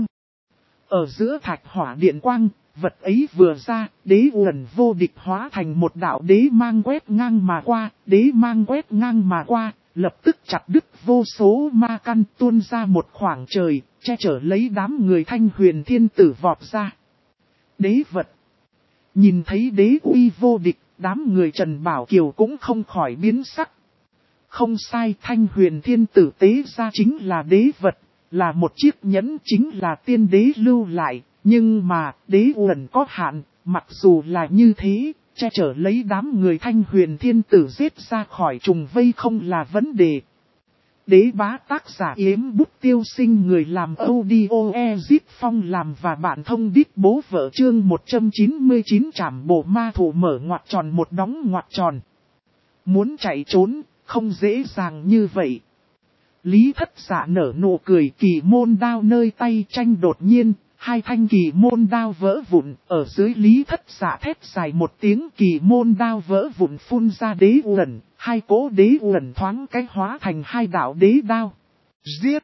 Ở giữa thạch hỏa điện quang, vật ấy vừa ra, đế uẩn vô địch hóa thành một đạo đế mang quét ngang mà qua, đế mang quét ngang mà qua, lập tức chặt đứt vô số ma căn tuôn ra một khoảng trời, che chở lấy đám người Thanh Huyền Thiên Tử vọt ra. Đế vật. Nhìn thấy đế uy vô địch, đám người Trần Bảo Kiều cũng không khỏi biến sắc. Không sai, Thanh Huyền Thiên Tử tế ra chính là đế vật, là một chiếc nhẫn, chính là tiên đế lưu lại. Nhưng mà, đế uẩn có hạn, mặc dù là như thế, che chở lấy đám người Thanh Huyền Thiên Tử giết ra khỏi trùng vây không là vấn đề. Đế bá tác giả Yếm Bút Tiêu Sinh, người làm audio Ezip Phong làm và bạn thông đít bố vợ chương 199 trảm bộ ma thủ mở ngoặc tròn một đóng ngoặc tròn. Muốn chạy trốn, không dễ dàng như vậy. Lý Thất Dạ nở nụ cười, kỳ môn đao nơi tay tranh đột nhiên. Hai thanh kỳ môn đao vỡ vụn, ở dưới Lý Thất Dạ thét dài một tiếng, kỳ môn đao vỡ vụn phun ra đế uẩn, hai cỗ đế uẩn thoáng cái hóa thành hai đạo đế đao. Giết!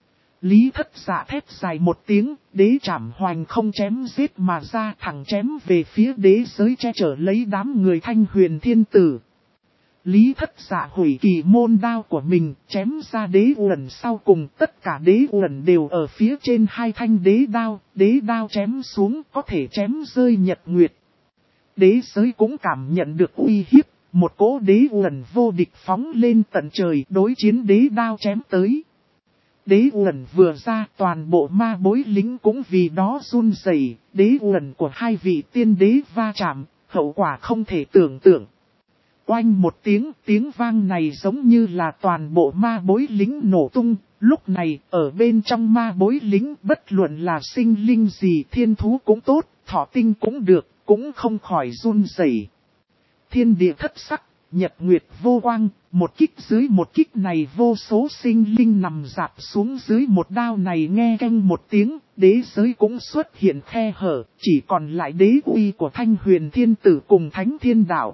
Lý Thất Dạ thét dài một tiếng, đế trảm hoành không chém giết mà ra, thẳng chém về phía đế giới che chở lấy đám người Thanh Huyền Thiên Tử. Lý Thất Dạ hủy kỳ môn đao của mình, chém ra đế uẩn sau cùng, tất cả đế uẩn đều ở phía trên hai thanh đế đao chém xuống có thể chém rơi nhật nguyệt. Đế giới cũng cảm nhận được uy hiếp, một cỗ đế uẩn vô địch phóng lên tận trời đối chiến đế đao chém tới. Đế uẩn vừa ra, toàn bộ ma bối lính cũng vì đó run rẩy, đế uẩn của hai vị tiên đế va chạm, hậu quả không thể tưởng tượng. Oanh một tiếng vang này giống như là toàn bộ ma bối lính nổ tung, lúc này ở bên trong ma bối lính bất luận là sinh linh gì, thiên thú cũng tốt, thỏ tinh cũng được, cũng không khỏi run rẩy. Thiên địa thất sắc, nhật nguyệt vô quang, một kích dưới một kích này vô số sinh linh nằm rạp xuống dưới một đao này, nghe canh một tiếng, đế giới cũng xuất hiện khe hở, chỉ còn lại đế uy của Thanh Huyền Thiên Tử cùng Thánh Thiên Đạo.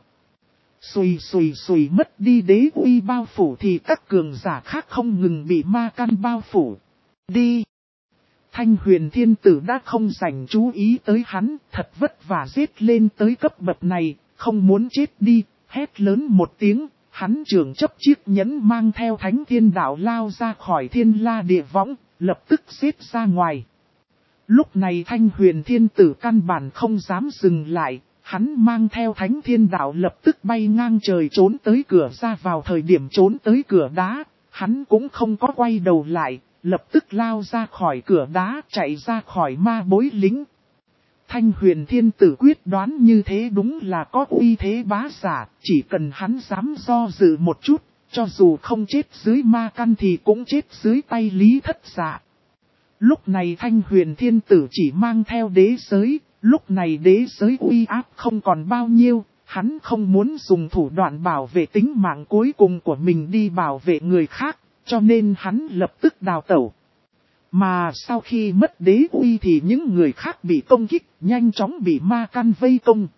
Xùi mất đi đế uy bao phủ thì các cường giả khác không ngừng bị ma căn bao phủ. Đi! Thanh Huyền Thiên Tử đã không dành chú ý tới hắn, thật vất vả giết lên tới cấp bậc này, không muốn chết đi, hét lớn một tiếng, hắn trường chấp chiếc nhẫn mang theo Thánh Thiên Đạo lao ra khỏi thiên la địa võng, lập tức giết ra ngoài. Lúc này Thanh Huyền Thiên Tử căn bản không dám dừng lại. Hắn mang theo Thánh Thiên Đạo lập tức bay ngang trời trốn tới cửa ra. Vào thời điểm trốn tới cửa đá, hắn cũng không có quay đầu lại, lập tức lao ra khỏi cửa đá chạy ra khỏi ma bối lính. Thanh Huyền Thiên Tử quyết đoán như thế đúng là có uy thế bá giả, chỉ cần hắn dám do dự một chút, cho dù không chết dưới ma căn thì cũng chết dưới tay Lý Thất Dạ. Lúc này Thanh Huyền Thiên Tử chỉ mang theo đế giới, lúc này đế giới uy áp không còn bao nhiêu, hắn không muốn dùng thủ đoạn bảo vệ tính mạng cuối cùng của mình đi bảo vệ người khác, cho nên hắn lập tức đào tẩu. Mà sau khi mất đế uy thì những người khác bị công kích, nhanh chóng bị ma căn vây công.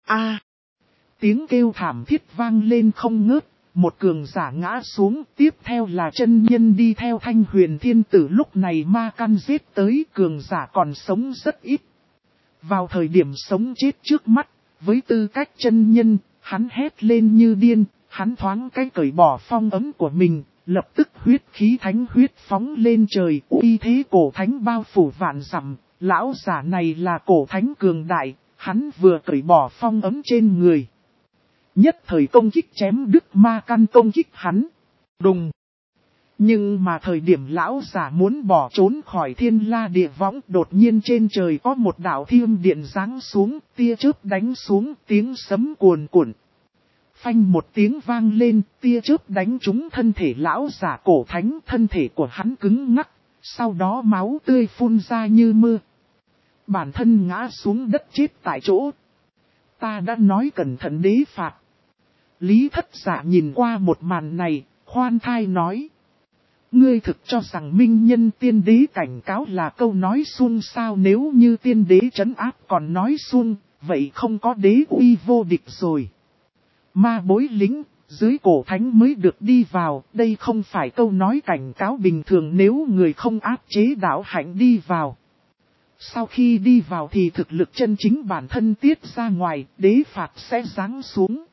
Tiếng kêu thảm thiết vang lên không ngớt, một cường giả ngã xuống, tiếp theo là chân nhân đi theo Thanh Huyền Thiên Tử. Lúc này ma căn giết tới, cường giả còn sống rất ít. Vào thời điểm sống chết trước mắt, với tư cách chân nhân, hắn hét lên như điên, hắn thoáng cái cởi bỏ phong ấm của mình. Lập tức huyết khí thánh huyết phóng lên trời, uy thế cổ thánh bao phủ vạn dặm. Lão giả này là cổ thánh cường đại, hắn vừa cởi bỏ phong ấm trên người. Nhất thời công kích chém đứt ma căn công kích hắn. Đùng. Nhưng mà thời điểm lão giả muốn bỏ trốn khỏi thiên la địa võng, đột nhiên trên trời có một đạo thiêm điện giáng xuống, tia chớp đánh xuống, tiếng sấm cuồn cuộn. Phanh một tiếng vang lên, tia chớp đánh trúng thân thể lão giả cổ thánh, thân thể của hắn cứng ngắc, sau đó máu tươi phun ra như mưa. Bản thân ngã xuống đất chết tại chỗ. Ta đã nói cẩn thận đế phạt. Lý Thất Dạ nhìn qua một màn này, khoan thai nói. Ngươi thực cho rằng minh nhân tiên đế cảnh cáo là câu nói suông sao? Nếu như tiên đế trấn áp còn nói suông, vậy không có đế uy vô địch rồi. Ma bối lính, dưới cổ thánh mới được đi vào, đây không phải câu nói cảnh cáo bình thường nếu người không áp chế đạo hạnh đi vào. Sau khi đi vào thì thực lực chân chính bản thân tiết ra ngoài, đế phạt sẽ giáng xuống.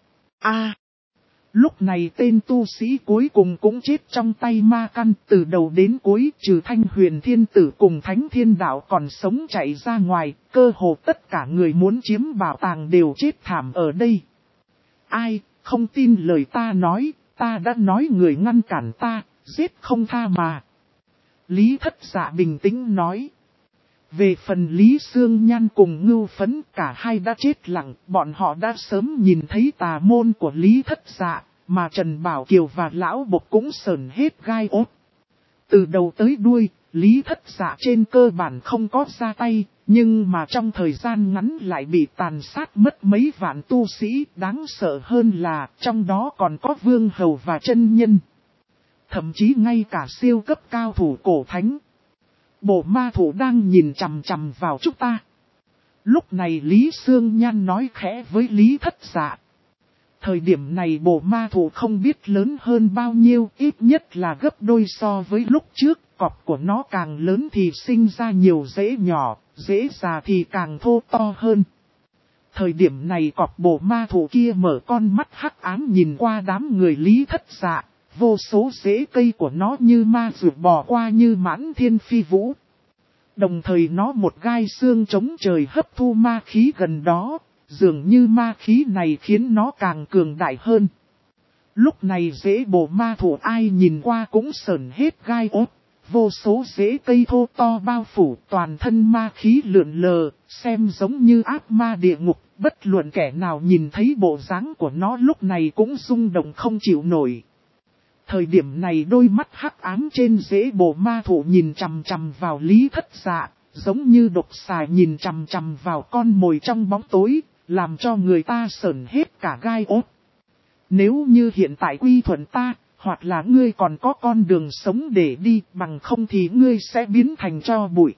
Lúc này tên tu sĩ cuối cùng cũng chết trong tay ma căn, từ đầu đến cuối trừ Thanh Huyền Thiên Tử cùng Thánh Thiên Đạo còn sống chạy ra ngoài, cơ hồ tất cả người muốn chiếm bảo tàng đều chết thảm ở đây. Ai, không tin lời ta nói, ta đã nói người ngăn cản ta, giết không tha mà. Lý Thất Dạ bình tĩnh nói. Về phần Lý Sương Nhan cùng Ngưu Phấn, cả hai đã chết lặng, bọn họ đã sớm nhìn thấy tà môn của Lý Thất Dạ, mà Trần Bảo Kiều và Lão Bộc cũng sờn hết gai ốt. Từ đầu tới đuôi, Lý Thất Dạ trên cơ bản không có ra tay, nhưng mà trong thời gian ngắn lại bị tàn sát mất mấy vạn tu sĩ, đáng sợ hơn là trong đó còn có vương hầu và chân nhân. Thậm chí ngay cả siêu cấp cao thủ cổ thánh. Bộ ma thủ đang nhìn chằm chằm vào chúng ta. Lúc này Lý Sương Nhan nói khẽ với Lý Thất Dạ. Thời điểm này bộ ma thủ không biết lớn hơn bao nhiêu, ít nhất là gấp đôi so với lúc trước. Cọp của nó càng lớn thì sinh ra nhiều rễ nhỏ, rễ già thì càng thô to hơn. Thời điểm này cọp bộ ma thủ kia mở con mắt hắc ám nhìn qua đám người Lý Thất Dạ. Vô số rễ cây của nó như ma rượu bò qua như mãn thiên phi vũ. Đồng thời nó một gai xương chống trời hấp thu ma khí gần đó, dường như ma khí này khiến nó càng cường đại hơn. Lúc này rễ bộ ma thủ ai nhìn qua cũng sờn hết gai ốt, vô số rễ cây thô to bao phủ toàn thân ma khí lượn lờ, xem giống như ác ma địa ngục, bất luận kẻ nào nhìn thấy bộ dáng của nó lúc này cũng rung động không chịu nổi. Thời điểm này đôi mắt hắc ám trên rễ bộ ma thủ nhìn chằm chằm vào Lý Thất Dạ, giống như độc xà nhìn chằm chằm vào con mồi trong bóng tối, làm cho người ta sởn hết cả gai ốt. Nếu như hiện tại quy thuận ta, hoặc là ngươi còn có con đường sống để đi, bằng không thì ngươi sẽ biến thành tro bụi.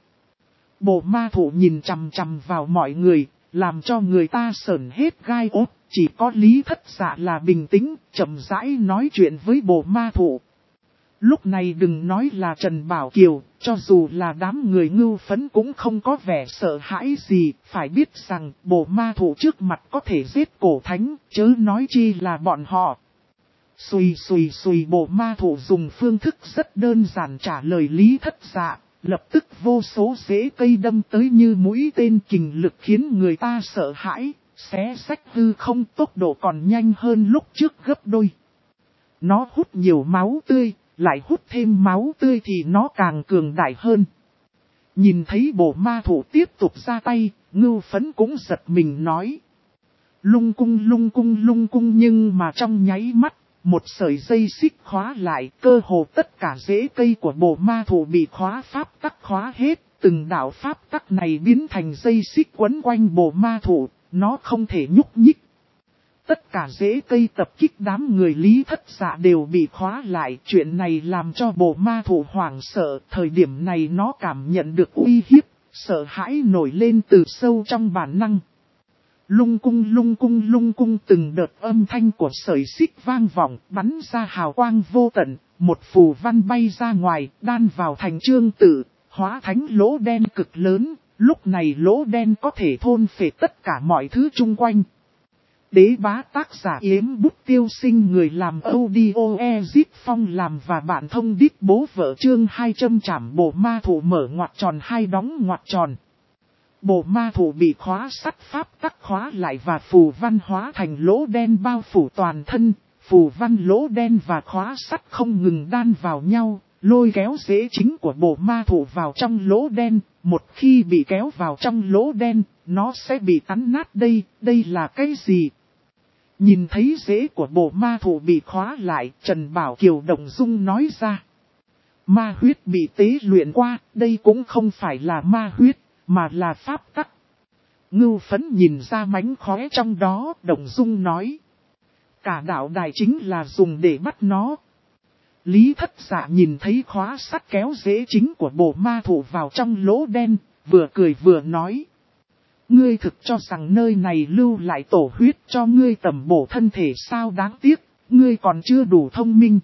Bộ ma thủ nhìn chằm chằm vào mọi người, làm cho người ta sởn hết gai ốt. Chỉ có Lý Thất Dạ là bình tĩnh, chậm rãi nói chuyện với bộ ma thủ. Lúc này đừng nói là Trần Bảo Kiều, cho dù là đám người Ngưu Phấn cũng không có vẻ sợ hãi gì, phải biết rằng bộ ma thủ trước mặt có thể giết cổ thánh, chớ nói chi là bọn họ. Xùi xùi xùi, bộ ma thủ dùng phương thức rất đơn giản trả lời Lý Thất Dạ, lập tức vô số rễ cây đâm tới như mũi tên kình lực khiến người ta sợ hãi. xé rách hư không, tốc độ còn nhanh hơn lúc trước gấp đôi. Nó hút nhiều máu tươi, lại hút thêm máu tươi thì nó càng cường đại hơn. Nhìn thấy bộ ma thủ tiếp tục ra tay, Ngưu Phấn cũng giật mình nói. Lung cung nhưng mà trong nháy mắt, một sợi dây xích khóa lại, cơ hồ tất cả rễ cây của bộ ma thủ bị khóa pháp tắc khóa hết. Từng đạo pháp tắc này biến thành dây xích quấn quanh bộ ma thủ, nó không thể nhúc nhích. Tất cả rễ cây tập kích đám người Lý Thất Dạ đều bị khóa lại. Chuyện này làm cho bộ ma thủ hoảng sợ. Thời điểm này nó cảm nhận được uy hiếp, sợ hãi nổi lên từ sâu trong bản năng. Lung cung từng đợt âm thanh của sợi xích vang vọng, bắn ra hào quang vô tận. Một phù văn bay ra ngoài, đan vào thành trương tự, hóa thành lỗ đen cực lớn. Lúc này lỗ đen có thể thôn phệ tất cả mọi thứ chung quanh. Đế bá tác giả Yếm Bút Tiêu Sinh, người làm audio Ezip Phong làm và bạn thông đít bố vợ chương 200 chảm bộ ma thủ mở ngoặc tròn hai đóng ngoặc tròn. Bộ ma thủ bị khóa sắt pháp tắc khóa lại và phù văn hóa thành lỗ đen bao phủ toàn thân. Phù văn lỗ đen và khóa sắt không ngừng đan vào nhau, lôi kéo rễ chính của bộ ma thủ vào trong lỗ đen. Một khi bị kéo vào trong lỗ đen, nó sẽ bị cắn nát. Đây là cái gì? Nhìn thấy rễ của bộ ma thủ bị khóa lại, Trần Bảo Kiều động dung nói ra. Ma huyết bị tế luyện qua, đây cũng không phải là ma huyết, mà là pháp tắc. Ngưu Phấn nhìn ra mánh khóe trong đó, động dung nói. Cả đạo đài chính là dùng để bắt nó. Lý Thất Dạ nhìn thấy khóa sắt kéo rễ chính của bộ ma thủ vào trong lỗ đen, vừa cười vừa nói. Ngươi thực cho rằng nơi này lưu lại tổ huyết cho ngươi tẩm bổ thân thể sao? Đáng tiếc, ngươi còn chưa đủ thông minh.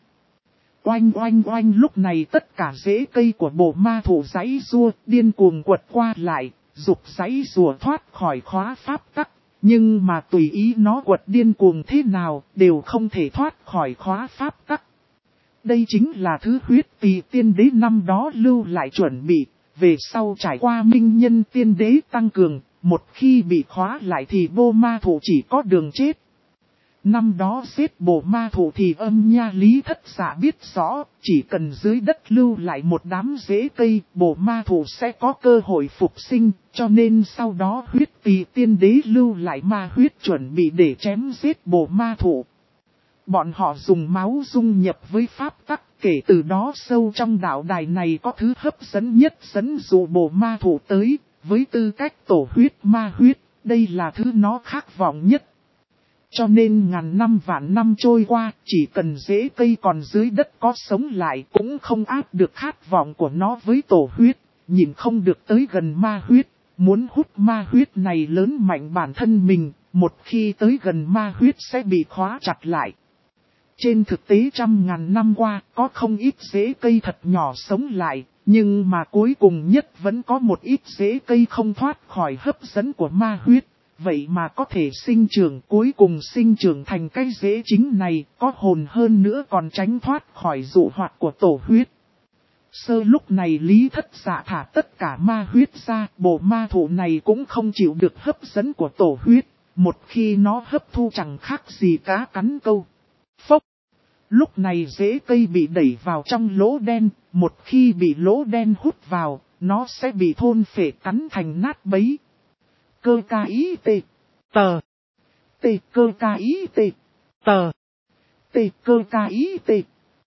Oanh lúc này tất cả rễ cây của bộ ma thủ giãy giụa, điên cuồng quật qua lại, dục giãy giụa thoát khỏi khóa pháp tắc. Nhưng mà tùy ý nó quật điên cuồng thế nào, đều không thể thoát khỏi khóa pháp tắc. Đây chính là thứ huyết tỳ tiên đế năm đó lưu lại chuẩn bị, về sau trải qua minh nhân tiên đế tăng cường. Một khi bị khóa lại thì bộ ma thủ chỉ có đường chết. Năm đó giết bộ ma thủ thì âm nha Lý Thất Dạ biết rõ, chỉ cần dưới đất lưu lại một đám rễ cây, bộ ma thủ sẽ có cơ hội phục sinh, cho nên sau đó huyết tỳ tiên đế lưu lại ma huyết chuẩn bị để chém giết bộ ma thủ. Bọn họ dùng máu dung nhập với pháp tắc, kể từ đó sâu trong đạo đài này có thứ hấp dẫn nhất dẫn dụ bộ ma thủ tới. Với tư cách tổ huyết ma huyết, đây là thứ nó khát vọng nhất. Cho nên ngàn năm vạn năm trôi qua, chỉ cần rễ cây còn dưới đất có sống lại cũng không áp được khát vọng của nó với tổ huyết, nhìn không được tới gần ma huyết. Muốn hút ma huyết này lớn mạnh bản thân mình, một khi tới gần ma huyết sẽ bị khóa chặt lại. Trên thực tế trăm ngàn năm qua, có không ít rễ cây thật nhỏ sống lại. Nhưng mà cuối cùng nhất vẫn có một ít rễ cây không thoát khỏi hấp dẫn của ma huyết. Vậy mà có thể sinh trưởng, cuối cùng sinh trưởng thành cái rễ chính này, có hồn hơn nữa còn tránh thoát khỏi dụ hoạt của tổ huyết. Sơ lúc này Lý Thất Dạ thả tất cả ma huyết ra, bộ ma thủ này cũng không chịu được hấp dẫn của tổ huyết. Một khi nó hấp thu chẳng khác gì cá cắn câu. Phốc! Lúc này rễ cây bị đẩy vào trong lỗ đen, một khi bị lỗ đen hút vào, nó sẽ bị thôn phệ cắn thành nát bấy. Cơ ca ý tê, tờ, tê cơ ca ý tê, tờ, tê cơ ca ý tê,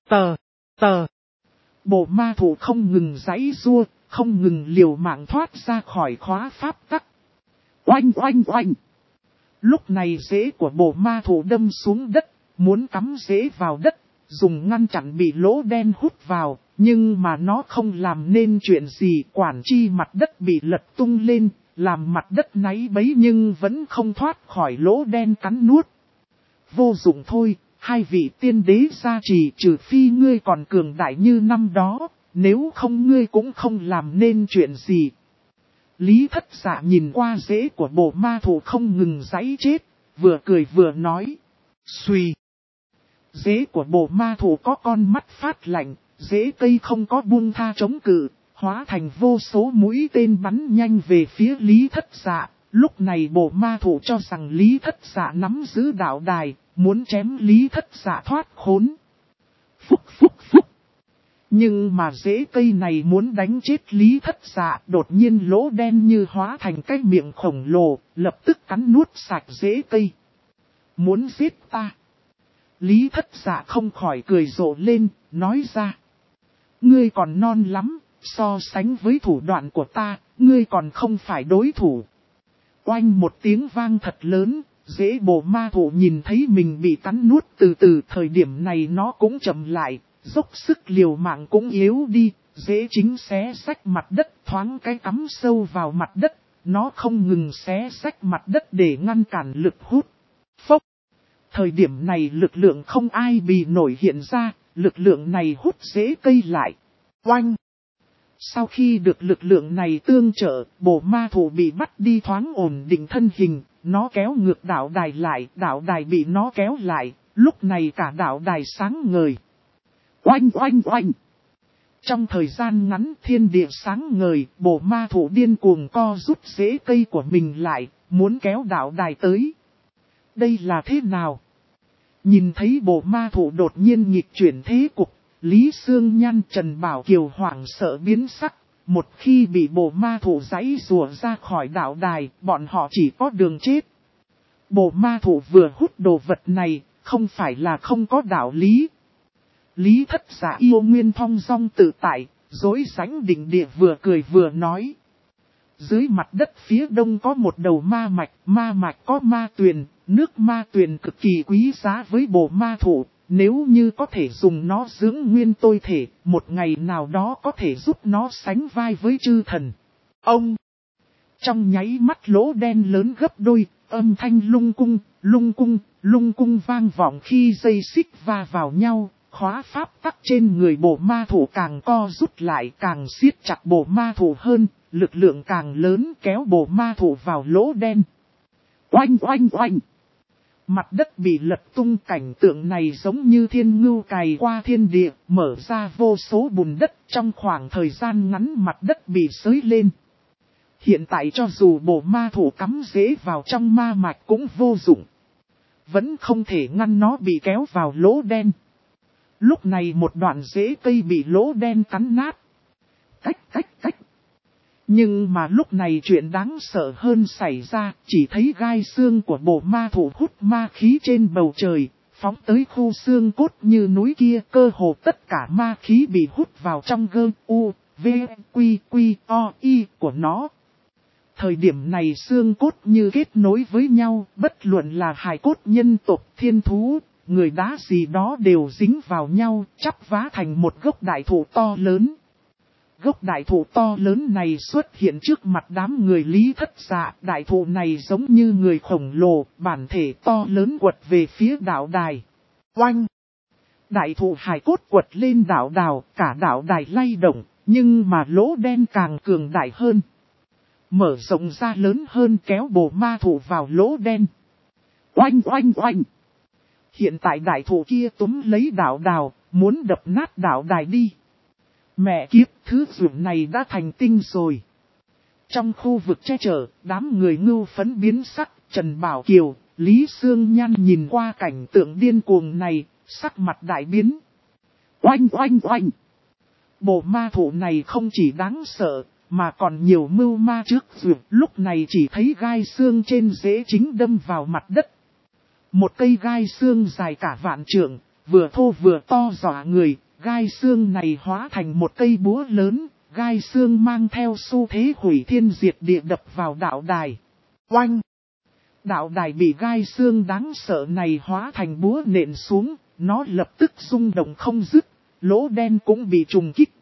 tờ. Bộ ma thủ không ngừng giãy giụa, không ngừng liều mạng thoát ra khỏi khóa pháp tắc. Oanh! Lúc này rễ của bộ ma thủ đâm xuống đất. Muốn cắm rễ vào đất, dùng ngăn chặn bị lỗ đen hút vào, nhưng mà nó không làm nên chuyện gì. Quản chi mặt đất bị lật tung lên, làm mặt đất náy bấy nhưng vẫn không thoát khỏi lỗ đen cắn nuốt. Vô dụng thôi, hai vị tiên đế gia trì, trừ phi ngươi còn cường đại như năm đó, nếu không ngươi cũng không làm nên chuyện gì. Lý Thất Dạ nhìn qua rễ của bộ ma thủ không ngừng giãy chết, vừa cười vừa nói. Xuy! Rễ của bộ ma thủ có con mắt phát lạnh, rễ cây không có buông tha chống cự, hóa thành vô số mũi tên bắn nhanh về phía Lý Thất Dạ. Lúc này Bồ Ma Thủ cho rằng Lý Thất Dạ nắm giữ đạo đài, muốn chém Lý Thất Dạ thoát khốn. Phúc phúc phúc. Nhưng mà rễ cây này muốn đánh chết Lý Thất Dạ, đột nhiên lỗ đen như hóa thành cái miệng khổng lồ, lập tức cắn nuốt sạch rễ cây. Muốn giết ta. Lý Thất Dạ không khỏi cười rộ lên, nói ra. Ngươi còn non lắm, so sánh với thủ đoạn của ta, ngươi còn không phải đối thủ. Oanh một tiếng vang thật lớn, rễ Bồ Ma Thủ nhìn thấy mình bị cắn nuốt từ từ, thời điểm này nó cũng chậm lại, dốc sức liều mạng cũng yếu đi, rễ chính xé rách mặt đất, thoáng cái cắm sâu vào mặt đất, nó không ngừng xé rách mặt đất để ngăn cản lực hút. Phốc! Thời điểm này lực lượng không ai bị nổi hiện ra, lực lượng này hút rễ cây lại. Oanh! Sau khi được lực lượng này tương trợ, Bồ Ma Thủ bị bắt đi thoáng ổn định thân hình, nó kéo ngược đạo đài lại, đạo đài bị nó kéo lại, lúc này cả đạo đài sáng ngời. Oanh oanh oanh! Trong thời gian ngắn thiên địa sáng ngời, Bồ Ma Thủ điên cuồng co rút rễ cây của mình lại, muốn kéo đạo đài tới. Đây là thế nào? Nhìn thấy Bồ Ma Thủ đột nhiên nghịch chuyển thế cục, Lý Sương Nhan, Trần Bảo Kiều hoảng sợ biến sắc. Một khi bị Bồ Ma Thủ giãy rùa ra khỏi đạo đài, bọn họ chỉ có đường chết. Bồ Ma Thủ vừa hút đồ vật này, không phải là không có đạo lý. Lý Thất Dạ yêu nguyên thong dong tự tại, dối rãnh định địa vừa cười vừa nói. Dưới mặt đất phía đông có một đầu ma mạch có ma tuyền, nước ma tuyền cực kỳ quý giá với Bồ Ma Thủ. Nếu như có thể dùng nó dưỡng nguyên tôi thể, một ngày nào đó có thể giúp nó sánh vai với chư thần. Ông! Trong nháy mắt lỗ đen lớn gấp đôi, âm thanh lung cung vang vọng khi dây xích va vào nhau, khóa pháp tắc trên người Bồ Ma Thủ càng co rút lại, càng siết chặt Bồ Ma Thủ hơn, lực lượng càng lớn kéo Bồ Ma Thủ vào lỗ đen. Oanh oanh oanh! Mặt đất bị lật tung, cảnh tượng này giống như thiên ngưu cày qua thiên địa, mở ra vô số bùn đất, trong khoảng thời gian ngắn mặt đất bị xới lên. Hiện tại cho dù Bồ Ma Thủ cắm rễ vào trong ma mạch cũng vô dụng. Vẫn không thể ngăn nó bị kéo vào lỗ đen. Lúc này một đoạn rễ cây bị lỗ đen cắn nát. Cách. Nhưng mà lúc này chuyện đáng sợ hơn xảy ra, chỉ thấy gai xương của Bồ Ma Thủ hút ma khí trên bầu trời, phóng tới khu xương cốt như núi kia, cơ hồ tất cả ma khí bị hút vào trong gơ u, v, quy, o, y của nó. Thời điểm này xương cốt như kết nối với nhau, bất luận là hài cốt nhân tộc, thiên thú, người đá gì đó đều dính vào nhau, chắp vá thành một gốc đại thụ to lớn. Gốc đại thụ to lớn này xuất hiện trước mặt đám người Lý Thất Dạ, đại thụ này giống như người khổng lồ, bản thể to lớn quật về phía đạo đài. Oanh! Đại thụ hài cốt quật lên đạo đào, cả đạo đài lay động, nhưng mà lỗ đen càng cường đại hơn. Mở rộng ra lớn hơn kéo Bồ Ma Thủ vào lỗ đen. Oanh! Hiện tại đại thụ kia túm lấy đạo đào, muốn đập nát đạo đài đi. Mẹ kiếp, thứ dụng này đã thành tinh rồi. Trong khu vực che chở, đám người ngưu phấn biến sắc, Trần Bảo Kiều, Lý Sương Nhan nhìn qua cảnh tượng điên cuồng này, sắc mặt đại biến. Oanh! Bồ Ma Thủ này không chỉ đáng sợ, mà còn nhiều mưu ma trước duyệt, lúc này chỉ thấy gai xương trên rễ chính đâm vào mặt đất. Một cây gai xương dài cả vạn trượng, vừa thô vừa to dọa người. Gai xương này hóa thành một cây búa lớn, gai xương mang theo xu thế hủy thiên diệt địa đập vào đạo đài. Oanh! Đạo đài bị gai xương đáng sợ này hóa thành búa nện xuống, nó lập tức rung động không dứt, lỗ đen cũng bị trùng kích.